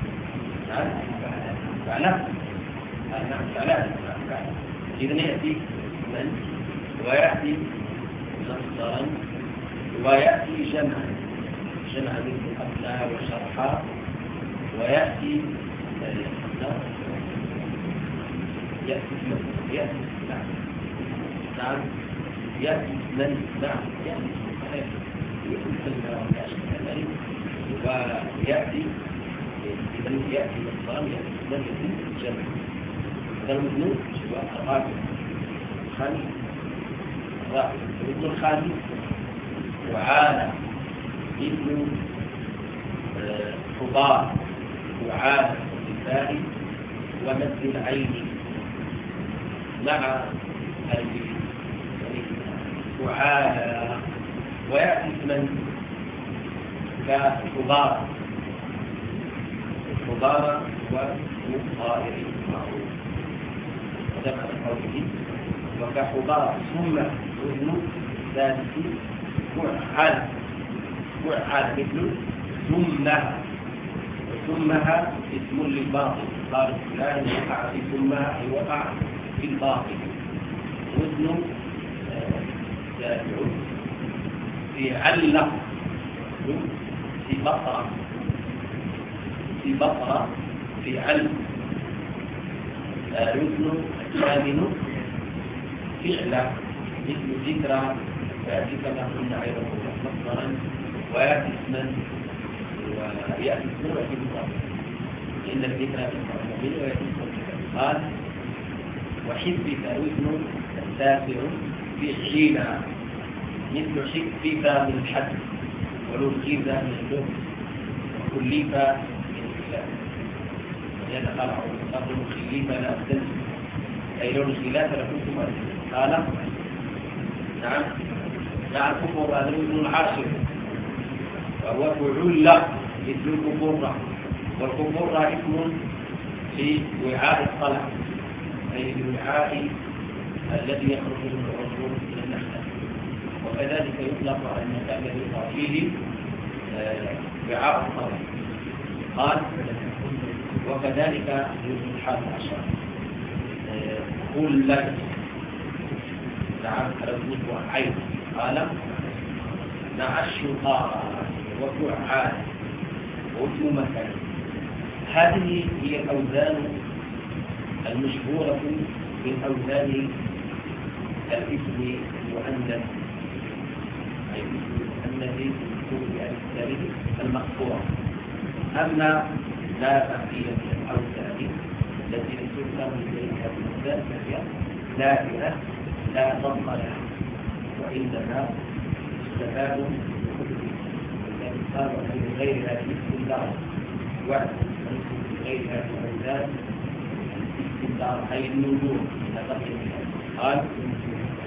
A: فعلا فعلا فعلا إذن يأتي من ويأتي مصدرا، ويأتي جمعا جمع مثل قتلى وشرحى، ويأتي يأتي يأتي نعم يأتي من نعم يأتي ويأتي إذن يأتي مصدرا، يأتي من يأتي جمع. هذا المثنون هو الرابع الخامس الرابع المثنون الخامس وعالى مثل حضار وعالى بالفاء ومد العين مع الجيم وعالى، ويأتي اسما كحضار، حضار ومطائر معروف ذكر قوله وكحضار ثم وزن ذلك فعل فعل مثل ثمها، وثمها اسم للباطل، قال فلان وقع في ثمها أي وقع في الباطل. وزن تابع في علة في بقرة في بقرة في علم. وزن الثامن فعل مثل ذكرى، ويأتي كما قلنا أيضا مصدرا، ويأتي اسما ويأتي اسما ويأتي مصدرا، إن الذكرى بالمعلومين ويأتي اسما. قال وحبك وزن التاسع فعلا مثل حبك من الحد، ولوكيك من اللغة، وكليك من الخلاف. لأن قال أقول خليك لا أبدل، أي لون الخلاف لكنتم أبدل. قال نعم نعم كفر هذا الوزن العاشر، وهو فعل مثل الكفر، والكفر اسم في وعاء الطلع، أي الوعاء الذي يخرج منه العصفور من النخلة، وكذلك يطلق على المكان الذي يقع فيه وعاء الطلع. قال وكذلك يوجد الحادي عشر قل لك نعم ربك عين. قال نعش طارا وفعال واسم مكان. هذه هي الأوزان المشهورة من أوزان الاسم المؤنث، أي الاسم المؤنث يعني الثالث المقصورة. أما لا بقية من الأوزان التي تذكر إليها الأوزان فهي نادرة لا ضم لها، وإنما استفاد الذي قال من غير هذه الاستمدار واعلم من غير هذه الأوزان الاستمدار أي النجوم. قال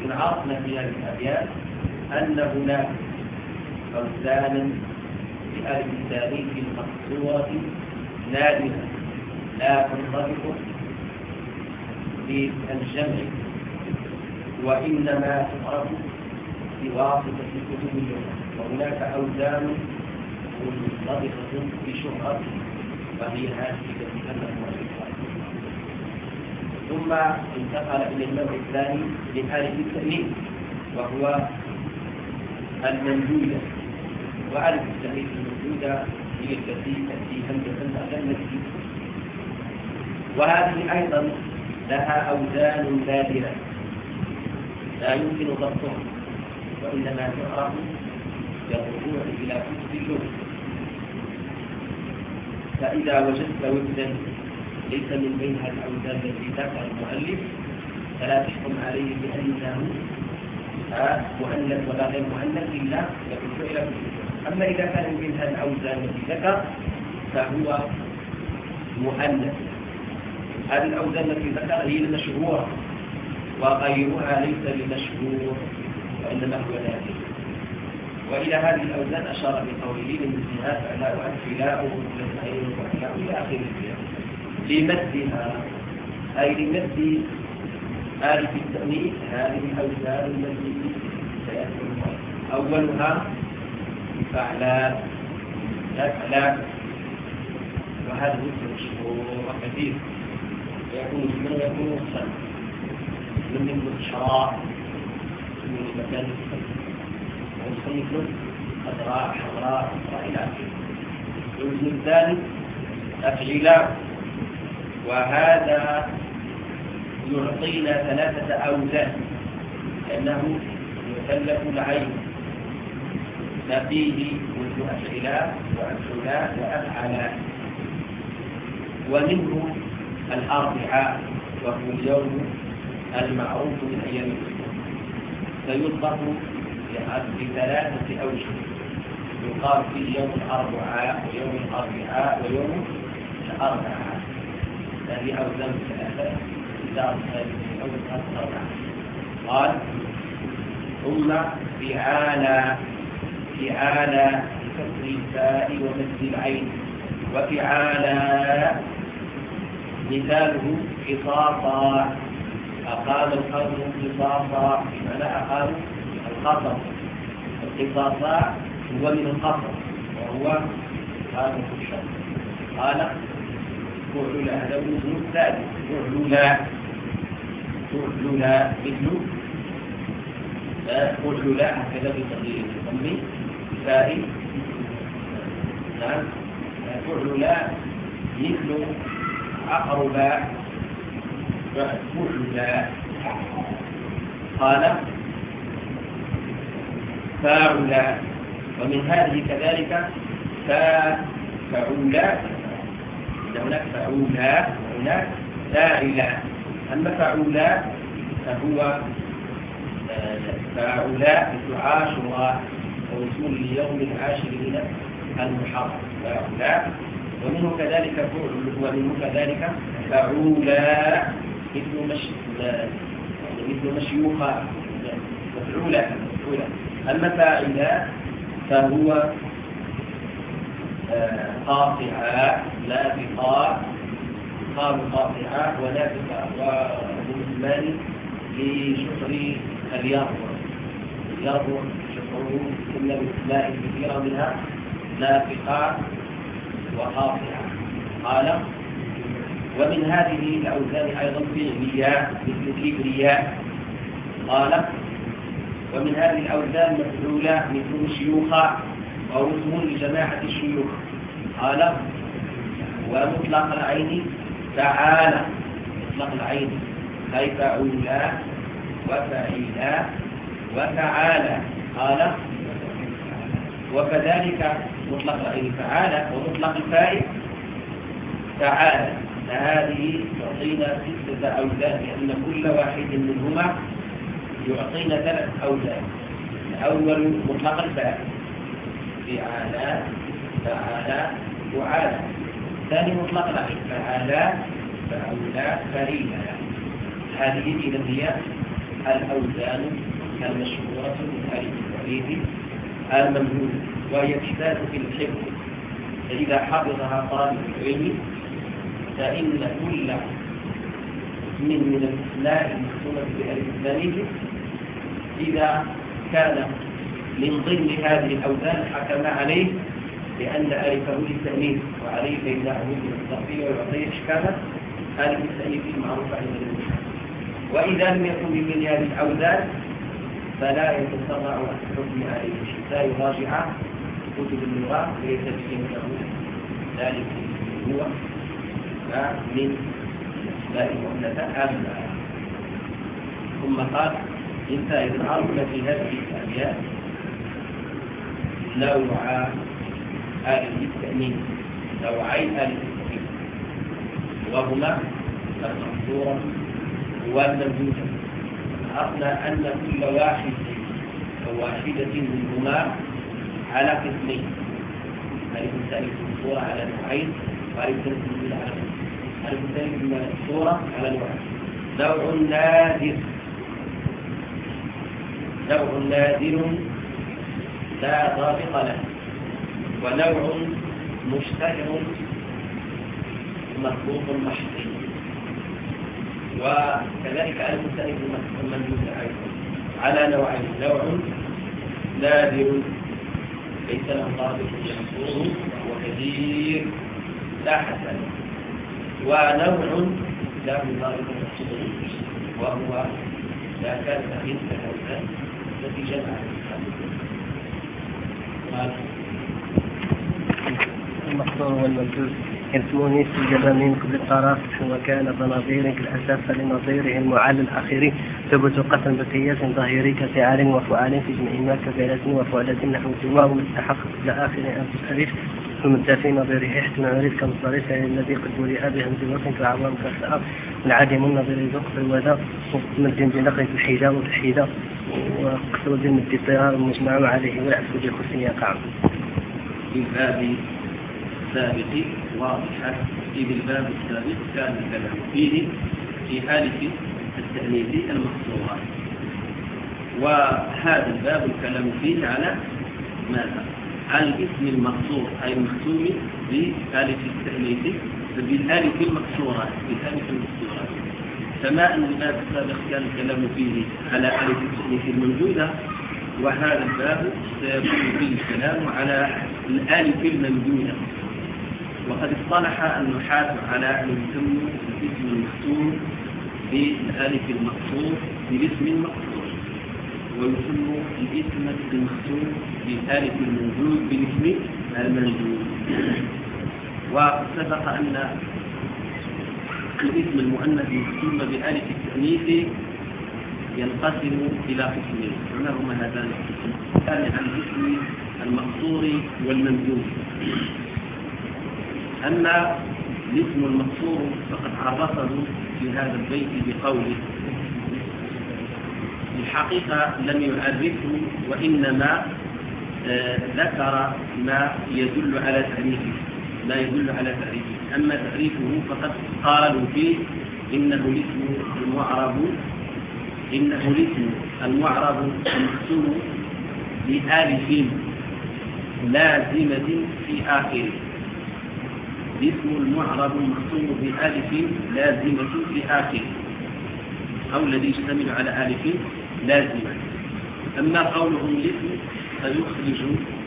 A: ابن عاصم في هذه الأبيات أن هناك أوزانا بألف التاريخ المقصورة نادرة لا تنطبق بالجمع وإنما تعرف بواسطة كتب اللغة، وهناك أوزان منطبقة بشهرة وهي هذه التي تكلم ثم انتقل إلى النوع الثاني من آلة التأنيث وهو الممدودة، وآلة التأنيث الممدودة هي التي تأتي همزة أقل وهذه أيضا لها أوزان نادرة لا يمكن ضبطها وإنما تعرف بالرجوع إلى كتب اللغة. فإذا وجدت وزنا ليس من بينها الأوزان التي ذكر المؤلف فلا تحكم عليه بأنه مؤنث ولا غير مؤنث إلا يرجع إلى كتب اللغة. أما إذا كان من بينها الأوزان التي ذكر فهو مؤنث. هذه الأوزان التي ذكر هي المشهورة وغيرها ليس بمشهور وإنما هو نادر. وإلى هذه الأوزان أشار بقوله لمثلها فعلاء وأنفلاء ومثلين وأنفلاء إلى آخر الكلام لمثلها أي لمثل آلة التأنيث هذه الأوزان التي سيأتي أولها فعلاء فعلاء وهذا مثل مشهور وكثير يكون من يكون مصنع من المشراء من المكان ويصنف أدراء حضراء إلى آخره. الوزن الثالث أفعلاء وهذا يعطينا ثلاثة أوزان لأنه يكلف العين ففيه وزن أفعلاء وأفعلاء وأفعلاء ومنه الأربعاء وهو اليوم المعروف من أيام الأسبوع فيطلق بثلاثة أوجه يقال فيه يوم الأربعاء ويوم الأربعاء ويوم الأربعاء. هذه أوزان ثلاثة إدارة هذه الأوزان الأربعاء. قال ثم فعالا فعالا بكسر الفاء ومد العين وفعالا مثاله قصاصا أقام القوم قصاصا بمعنى أقام القصر. القصاصا هو من القصر وهو هذا الشر. قال فعلا هذا وزن الثالث فعلا فعلا مثل فعلا هكذا بتقدير الضم فاء نعم فعلا مثل أقربا فعلا. قال فاعلا ومن هذه كذلك فاعلا هناك فاعلا وهناك فاعلا. أما فاعلا فهو فاعلا مثل عاشوراء ووصول اليوم العاشر من المحرم فاعلا. ومنه كذلك فعل ومنه كذلك فعولا مثل مش مثل مشيوخا مفعولا مفعولا. أما فاعلا فهو قاطعا نافقا قام قاطعا ونافقا ومثمان لشطر اليربع اليربع شطره إلا بالاسماء كثيرة منها نافقا وقاطعا. قال ومن هذه الأوزان أيضا فعلية مثل كبرياء. قال ومن هذه الأوزان مفعولة مثل شيوخا أو اسم لجماعة الشيوخ. قال ومطلق العين تعالى مطلق العين أي فعولا وفعيلا وتعالى. قال وكذلك مطلق العين تعالى ومطلق الفاعل تعالى. فهذه تعطينا ستة أوزان لأن كل واحد منهما يعطينا ثلاث أوزان. الأول مطلق الفاعل فعالا تعالى وعالى. الثاني مطلق العين فعالا فعولا فريلا. هذه إذا هي الأوزان المشهورة من ألف التأنيث الممنوع، وهي تحتاج في الحفظ، فإذا حفظها طالب العلم فإن كل من من الأسماء المختومة بألف التأنيث إذا كان من ضمن هذه الأوزان حكم عليه لأن ألفه للتأنيث، وعليه فإنه من التغطية ويعطيه إشكالا ألف التأنيث المعروفة عند المشاهد. وإذا لم يكن من هذه الأوزان فلا يتسرع الحكم عليه، حتى يراجع كتب اللغة ليتبين له ذلك هو من الأسماء المؤنثة أم لا. ثم قال انتهى إذن عرفنا في هذه الأبيات نوع آلة التأنيث، نوعين آلة التأنيث، وهما المقصورة والممدودة. عرفنا أن كل واحد واحدة منهما على قسمين، آلة التأنيث المقصورة على نوعين، وآلة التأنيث الممدودة على نوعين. آلة التأنيث المقصورة على نوعين: نوع نادر، نوع نادر لا ضابط له، ونوع مشتهر مطلوب محصي. وكذلك آلة التأنيث الممدودة أيضا على نوعين: نوع نادر ليس له ضابط يحصره وهو كثير لا حد له، ونوع له ضابط يحصره وهو لا كان تأنيث كالأوزان التي جمعت
B: المقصور والممدود يرسمون في جبامين كل طرف، وكان بنظير كالأساس لنظيره المعال الأخير ثبت قسم بقياس ظاهري كفعال وفعال في جمعهما كفعلة وفعلة نحو سواه مستحق إلى آخر أن تسألف المنتفي نظيره احتمال عريف كمصاريف الذي قد ولئ بهم زوات كعوام كالسأب العدم النظير ذقف الوذا مد بنقل الحيدة والحيدة وقصر بالمد الطيار المجمع عليه والعكس بخص يقع.
A: في الباب السابق واضحة، في الباب السابق كان الكلام فيه في آلة التأنيث المقصورة، وهذا الباب الكلام فيه على ماذا؟ على الاسم المقصور أي المختوم بآلة التأنيث بالآلة المقصورة بالآلة المقصورة. كما أن الباب السابق كان الكلام فيه على آلة التأنيث الممدودة، وهذا الباب سيكون فيه الكلام على الآلة الممدودة. وقد اصطلح النحاة على أن يسموا الاسم المختوم بالآلة المقصور بالاسم المقصور، ويسموا الاسم المختوم بالآلة الممدود بالاسم الممدود. وقد سبق أن الاسم المؤنث المختوم بآلة التأنيث ينقسم إلى قسمين، وما هما هذان القسمين؟ كان عن الاسم المقصور والممدود. أما الاسم المقصور فقد عرفه في هذا البيت بقوله الحقيقة لم يعرفه، وإنما آه ذكر ما يدل على تعريفه ما يدل على تعريفه. أما تعريفه فقد قالوا فيه إنه الاسم المعرب إنه الاسم المعرب المختوم بآلف لازمة في آخره. الاسم المعرب المختوم بآلف لازمة في آخره، أو الذي يشتمل على آلف لازمة. أما قولهم الاسم فيخرج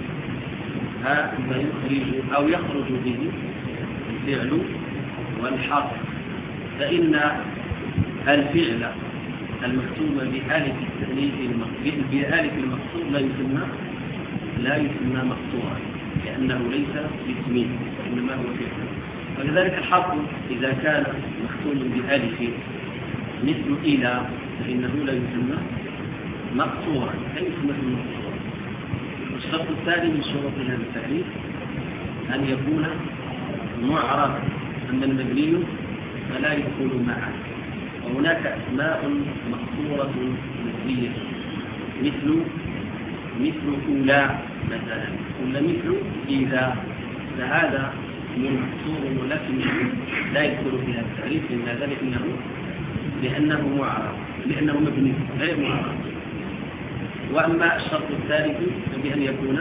A: فيخرج أو يخرج به الفعل والحرف، فإن الفعل المختوم بآلف التأنيث بآلف المقصور لا يسمى لا يسمى مقصورا، لأنه ليس باسمين وإنما هو فعل. وكذلك الحرف إذا كان مختوم بآلف مثل إلى فإنه لا يسمى مقصورا، لا يسمى مقصورا. والشرط الثاني من شروط هذا التعريف أن يكون معرب، أما المبني فلا يدخل معه. وهناك أسماء مقصورة نسبية مثل مثل أولى مثلا، ولا مثل إذا، فهذا مقصور ولكن لا يدخل في هذا التعريف. لماذا؟ لأنه لأنه معرب. لأنه مبني غير معرب. وأما الشرط الثالث بأن يكون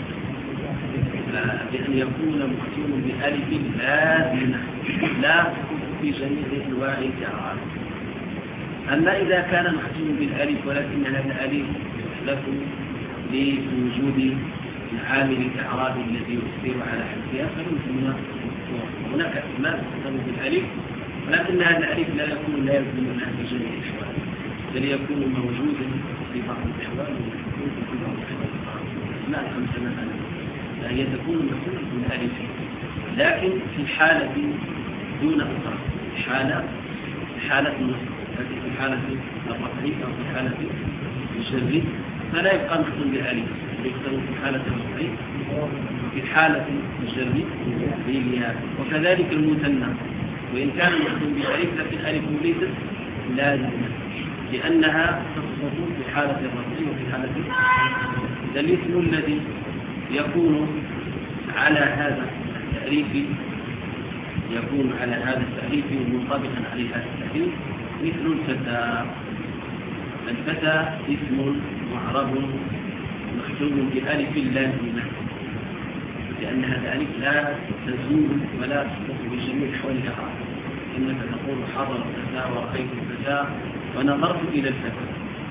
A: بأن يكون مختوم بألف لازمة لا في جميع أنواع الإعراب. أما إذا كان مختوم بالألف ولكن هذا الألف يحذف لوجود عامل الإعراب الذي يؤثر على حذفها فيسمى مختوم. هناك أسماء تختم بالألف ولكن هذا الألف لا يكون لا يلزمنا في جميع الأحوال، بل يكون موجودا في بعض الأحوال ويكون في بعض الأحوال. أسماء خمسة مثلا فهي تكون مختومة بالألف، لكن في حالة دون أخرى، حالة حالة لكن في حالة الرفع أو في حالة الجر فلا يبقى مختوم بالألف، يختوم في حالة الرفع وفي حالة الجر بالياء. وكذلك المثنى وإن كان مختوم بالألف لكن الألف ليست لازمة لأنها تسقط في حالة الرفع وفي حالة الاسم الذي يكون على هذا التعريف يكون على هذا التعريف منطبقا على هذا التعريف مثل الفتى. الفتى اسم معرب مختوم بألف لازمة لأن هذا الألف لا تزول ولا تسقط بجميع أحوال الإعراب. إنك تقول حضر الفتى ورأيت الفتى ونظرت إلى الفتى.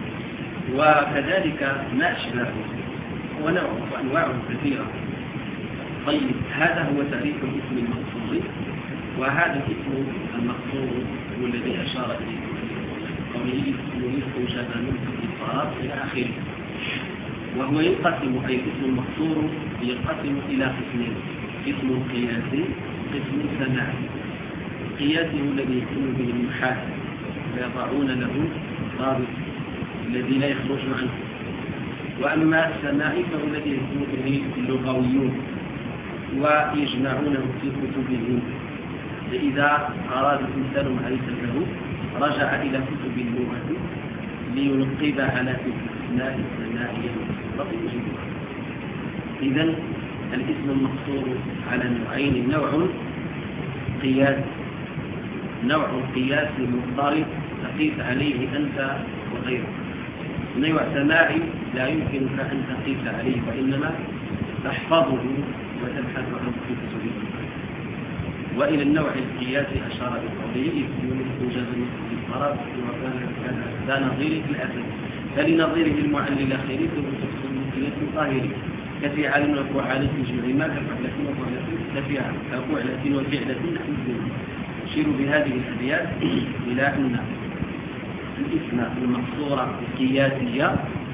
A: وكذلك ما أشبهه ونوع وأنواع كثيرة. طيب هذا هو تعريف الاسم المقصور، وهذا الاسم المقصور هو الذي أشار إليه قوله اسم يستوجب منه الاضطراب إلى آخره. وهو ينقسم أي الاسم المقصور ينقسم إلى قسمين: اسم قياسي واسم سماعي. قياسي هو الذي يكون به النحاة ويضعون له ضابط الذي لا يخرج عنه. وأما السماعي فهو الذي يكون به اللغويون ويجمعونه في كتبهم. فإذا أراد الإنسان معرفته رجع إلى كتب اللغة لينقب على تلك الأسماء السماعية المقصورة. إذن الاسم المقصور على نوعين: نوع قياس نوع قياس مضطرب تقيس عليه أنت وغيرك. نوع سماعي لا يمكنك أن تقيس عليه وإنما تحفظه وتبحث عنه في كتبه. وإلى النوع القياسي أشار بقوله اسم يستوجب الاضطراب وكان ذا نظيره في الأسد. فلنظيره المعلل الأخير تخصص قياس ظاهري كفعل وفعل في جمع ما كفعلة وفعلة كفعل كفعلة وفعلة نحو الزمن. يشير بهذه الأبيات إلى أن الاسم المقصورة القياسية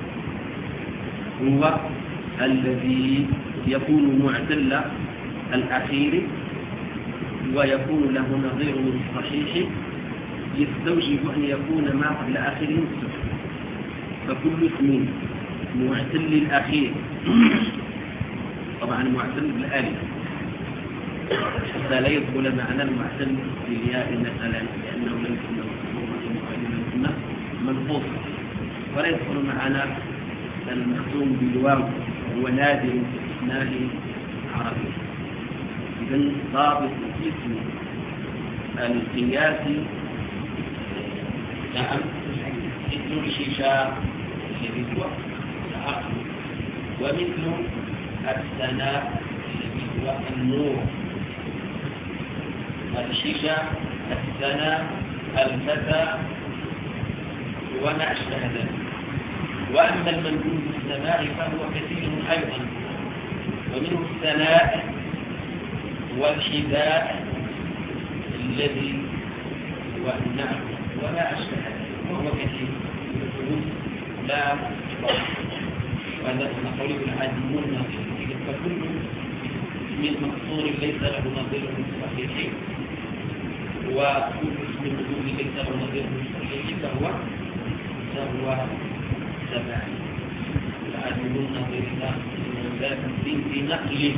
A: هو الذي يكون معتل الأخير ويكون له نظير من الصحيح يستوجب أن يكون ما قبل آخره مستوجب. فكل اسم معتل الأخير طبعا معتل بالآلف حتى لا يدخل معنى المعتل بالياء مثلا لأنه لم يكن له منقوص، ولا يدخل معنى المختوم بالواو هو نادر في الاسماء العربية. إذن ضابط الاسم القياسي نعم مثل الشيشاء الذي هو العقل، ومثل الثناء الذي هو النور. الشيشاء الثناء الفتى وما أشبه ذلك. وأما المنبوذ السماع فهو كثير أيضا، ومنه الثناء والحذاء الذي هو النعم وما أشبه ذلك، وهو كثير لا وهذا نقول العادمون نظير. فكل اسم مقصور ليس له نظير من الصحيح وكل اسم مقصور ليس له نظير من الصحيح فهو فهو سبعي. العادمون نظير ذات الدين في نقل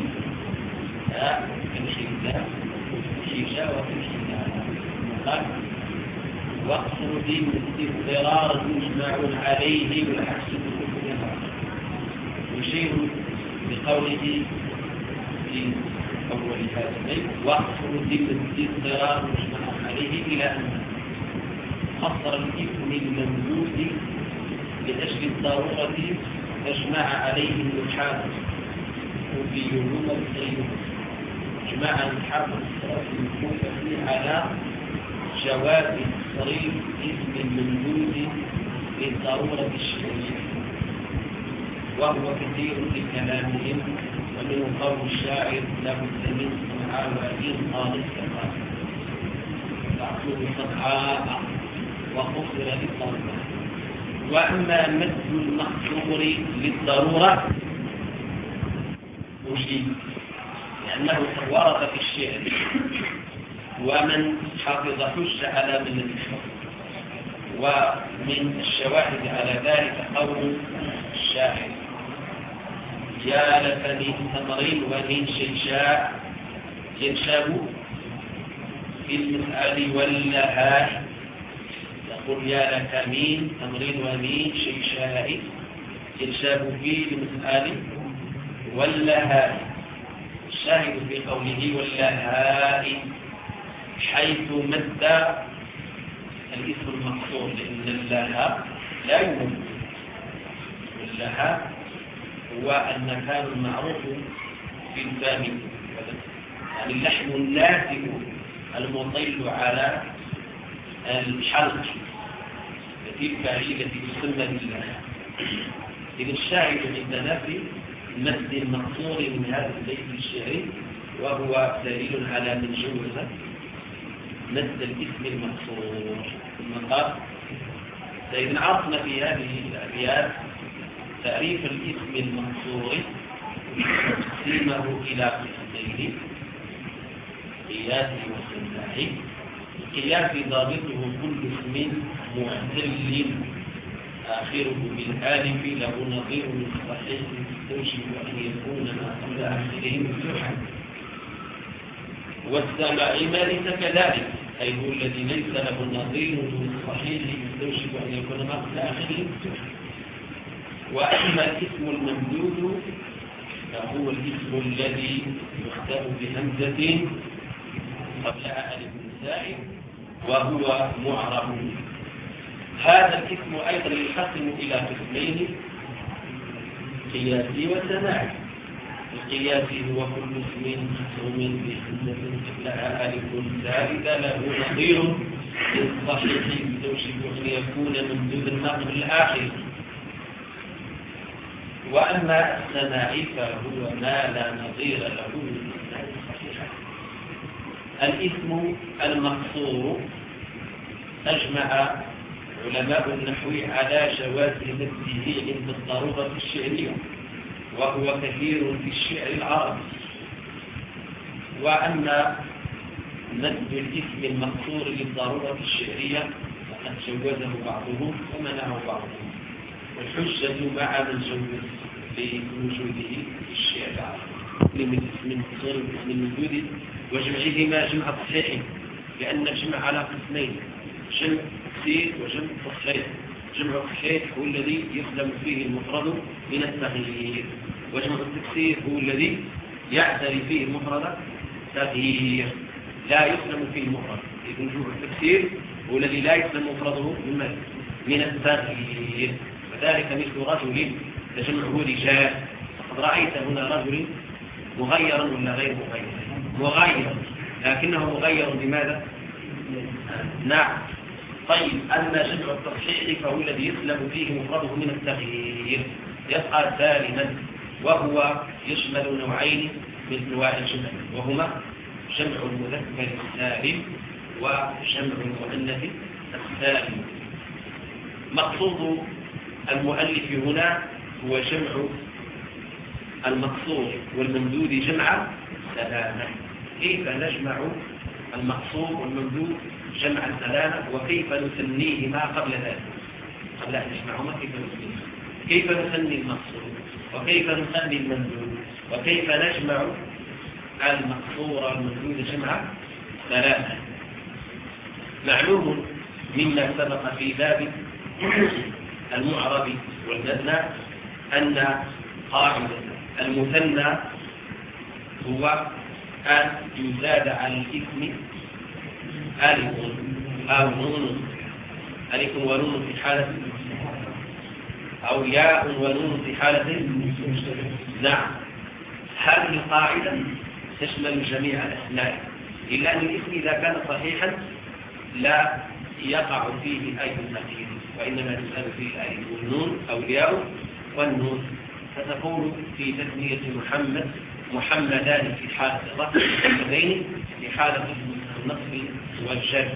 A: كالشيشة الشيشة وكالشيشة واقصر دين الاضطرار مجمع عليه والعكس بالكفر. يشير بقوله في أول هذا البيت واقصر دين الاضطرار مجمع عليه إلى أن قصر الاسم الممدود لأجل الضرورة اجمع عليه النحاة الكوفيون والبصريون. اجمع النحاة الكوفي على جواز تصريف اسم الممدود للضرورة الشرعية، وهو كثير في كلامهم، ومن قول الشاعر لابد من صنعاء قال السماء تعطوه صنعاء وقصر للضرورة. وأما مد المقصور للضرورة مجيب، لأنه ورد في الشعر، ومن حفظ حج على من الحفظ. ومن الشواهد على ذلك قول الشاعر: يا لفني تمر ومن شيشاء ينشاب في المسأل واللهاء. يقول: يا لك من تمر ومن شيشاء ينشاب في المسأل واللهاء. الشاهد في قوله واللهاء حيث مد الاسم المقصور، لأن اللها لا يمد. واللها هو المكان المعروف في الفم، يعني اللحم الناتج المطل على الحلق، تلك هي التي تسمى باللها. إذا الشاهد عندنا في مد المقصور من هذا البيت الشعري، وهو دليل على من جوز مد الاسم المقصور. ثم قال: فإذا عرفنا في هذه الأبيات تعريف الاسم المقصور تقسيمه إلى قسمين: قياسي وسماعي. القياسي ضابطه كل اسم معتل آخره بالآلف له نظير صحيح يستوجب أن يكون ما قبل آخره مفتوحا. والسماعي ما ليس كذلك، أي هو الذي ليس له نظير صحيح يستوجب أن يكون ما قبل آخره مفتوحا. وأما الاسم الممدود فهو الاسم الذي يختار بهمزة قبلها ألف زائد وهو معرب. هذا الاسم أيضا ينقسم إلى قسمين: قياسي وسماعي. القياسي هو كل اسم مخصوم بهمزة قبلها ألف زائدة له نظير صحيح يستوجب أن يكون ممدودا ما قبل الآخر. وأما السماعي فهو ما لا نظير له من الأسماء الصحيحة. الاسم المقصور أجمع علماء النحو على جواز مده عند الضرورة الشعرية، وهو كثير في الشعر العربي. وأما مد الاسم المقصور للضرورة الشعرية فقد جوزه بعضهم ومنعه بعضهم، والحجة مع من جوز لوجوده في الشعر العربي من اسم مقصور والاسم الممدود وجمعهما جمع تصحيح، لأن الجمع على قسمين: جمع تكسير وجمع تصحيح. جمع التصحيح هو الذي يسلم فيه المفرد من التغيير، وجمع التكسير هو الذي يعتري فيه المفرد تغيير لا يسلم فيه المفرد. إذن جمع التكسير هو الذي لا يسلم مفرده من التغيير. وذلك مثل رجل تجمعه رجال. فقد رأيت هنا رجل مغيرا ولا غير مغير؟ مغير، لكنه مغير بماذا؟ نعم. طيب، أما جمع التصحيح فهو الذي يسلم فيه مفرده من التغيير، يبقى سالما، وهو يشمل نوعين من انواع الجمع، وهما جمع المذكر السالم وجمع المؤنث السالم. مقصود المؤلف هنا هو جمع المقصور والممدود جمع سلامة. كيف نجمع المقصور والممدود جمع سلامة، وكيف نثنيهما قبل ذلك؟ قبل أن نجمعهما كيف نثنيهما؟ كيف نثني المقصور وكيف نثني الممدود وكيف نجمع المقصور والممدود جمع سلامة؟ معلوم مما سبق في باب المعرب والمثنى أن قاعدة المثنى هو أن يزاد على الاسم ألف أو نون ألف ونون في حالة أو ياء ونون في حالة. نعم، هذه القاعدة تشمل جميع الأسماء إلا أن الاسم إذا كان صحيحا لا يقع فيه أي تقدير، وإنما تسأل فيه الألف والنون أو الياء والنون. فتقول في تسمية محمد محمدان في حالة الرفع، محمدين في حالة النصب والجر.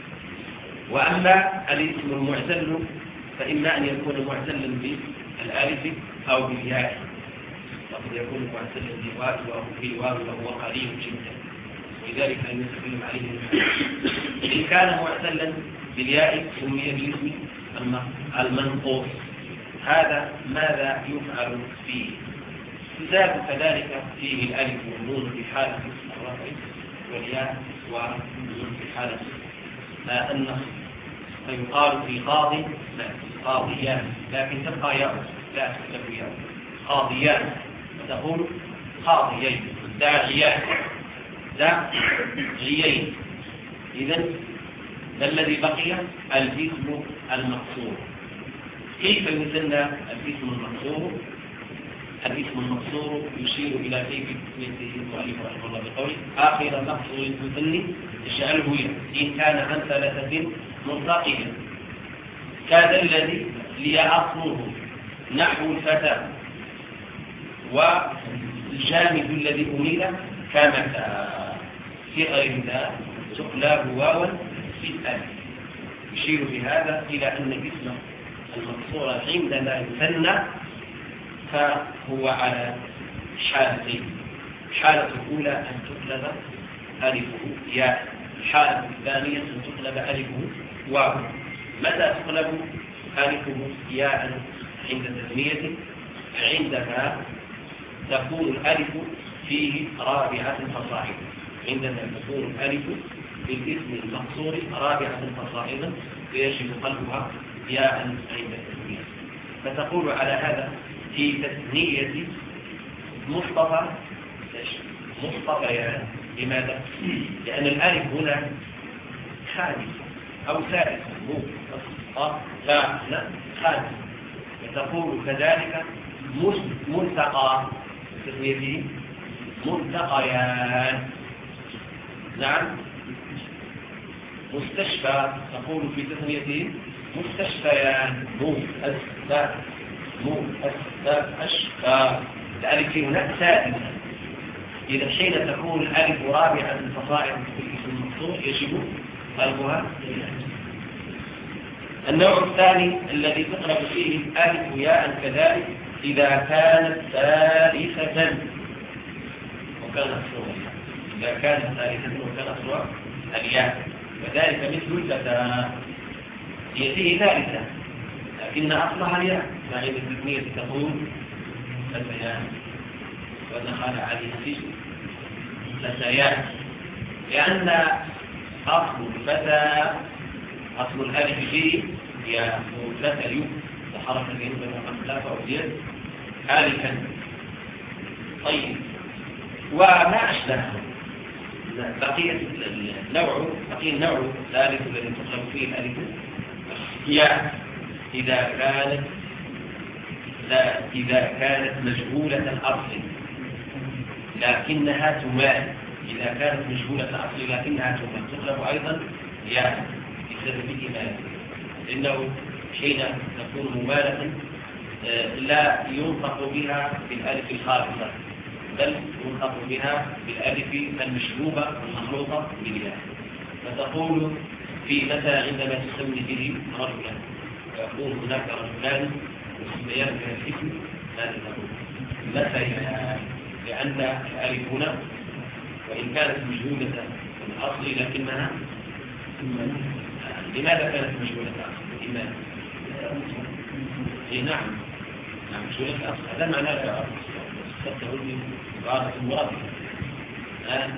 A: وأما الاسم المعتل فإما أن يكون معتلا بالألف أو بالياء، وقد يكون معتلا بالواو أو بالواو وهو قليل جدا، ولذلك لم يتكلم عليه المحدث. إن كان معتلا بالياء سمي بالاسم المنقوص. هذا ماذا يفعل فيه؟ تزاد كذلك فيه الألف والنون في حالة الرفع والياء والنون في حالة النصب، فيقال في قاض لا قاضيان، لكن تبقى ياء لا تكتب ياء، قاضيان، وتقول قاضيين، داعيان، داعيين. إذن الذي بقي الاسم المقصور. كيف يسمى الاسم المقصور؟ الاسم المقصور يشير إلى كيف تسميته المؤلف رحمه الله بقوله آخر مقصور المثني اجعله إن كان عن ثلاثة مرتقبة كذا الذي لي أصله نحو الفتى، والجامد الذي أميل كمتى، في غير ذا تقلب واوا في الألف. يشير بهذا إلى أن الاسم المقصور عندما يثنى فهو على حالتين: الحالة الأولى أن تقلب ألفه ياء، الحالة الثانية أن تقلب ألفه واو. متى تقلب ألفه ياء عند تسميته؟ عندما تكون الألف فيه رابعة فصاعدا، عندما تكون الألف في الاسم المقصور رابعة فصاعدا فيجب قلبها ياء عند تسميته. فتقول على هذا في تثنية مصطفى مصطفيان. لماذا؟ لأن الألف هنا خامس أو ثالث، لا خامس. فتقول كذلك ملتقى تثنيته ملتقيان. نعم. مستشفى تقول في تثنيته مستشفيان. مو أسفى مو أسفى أشفى. الألف هنا ثالثة. إذا حين تكون الألف رابعة فصاعدا في الاسم المقصور يجب قلبها. النوع الثاني الذي تقلب فيه الألف ياء كذلك إذا كانت ثالثة وكان أصلها، إذا كانت ثالثة وكان أصلها الياء، وذلك مثل الفتى هي فيه ثالثة لكن أصلها الياء، مع أن التثنية تقول فتيان ودخل عليه السجن فتيان، لأن أصل الفتى أصل الألف فيه هي فتى وحرف اليد بين الخلاف أو اليد آلفا. طيب، وما أشبهه بقية النوع بقي النوع الثالث الذي تقلب فيه الألف ياء إذا كانت لا إذا كانت مجهولة الأصل لكنها تمال. إذا كانت مجهولة الأصل لكنها تمال تقلب أيضا ياء بسبب الإمالة، لأنه حين تكون ممالة لا ينطق بها بالألف الخالصة، بل ينطق بها بالألف المشبوبة المخلوطة بالياء. فتقول في متى عندما تسمي به رجلا ويكون هناك رجلان يسميان بها الاسم ماذا تقول؟ متى، لأن الألف هنا وإن كانت مجهولة الأصل لكنها لماذا كانت مجهولة الأصل؟ لماذا؟ إيه نعم نعم مجهولة الأصل، هذا معناه الأصل تقول لي عبارة مرادة. ها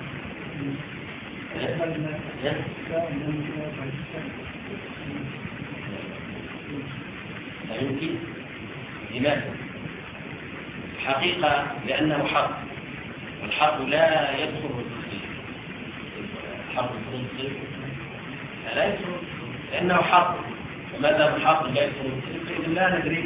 A: لا يمكن. لماذا؟ الحقيقة لأنه حرف، والحرف لا يدخل التصريف. حرف التصريف لا يدخل لأنه حرف، ماذا بحق غير فإذا لا ندري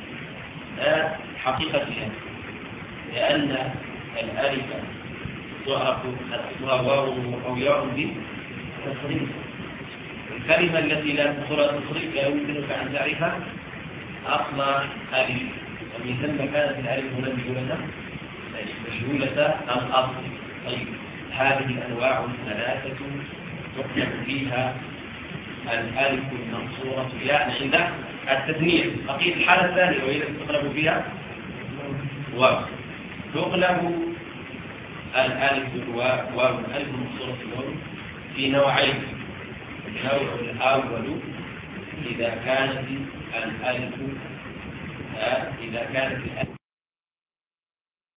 A: حقيقتها، لأن الألف تعرف أصلها واو أو ياء بالتصريف. الكلمة التي لا تدخلها تصريف لا يمكنك أن تعرف أصل ألف، ومن ثم كانت الألف هنا مجهولة مجهولة الأصل. طيب هذه الأنواع الثلاثة تطلق فيها الألف المنصورة يعني عند التثنية. بقية الحالة الثانية وهي التي تقلب فيها واو، تقلب الألف واو الألف المنصورة واو في نوعين. النوع الأول إذا كانت الألف إذا كانت الألف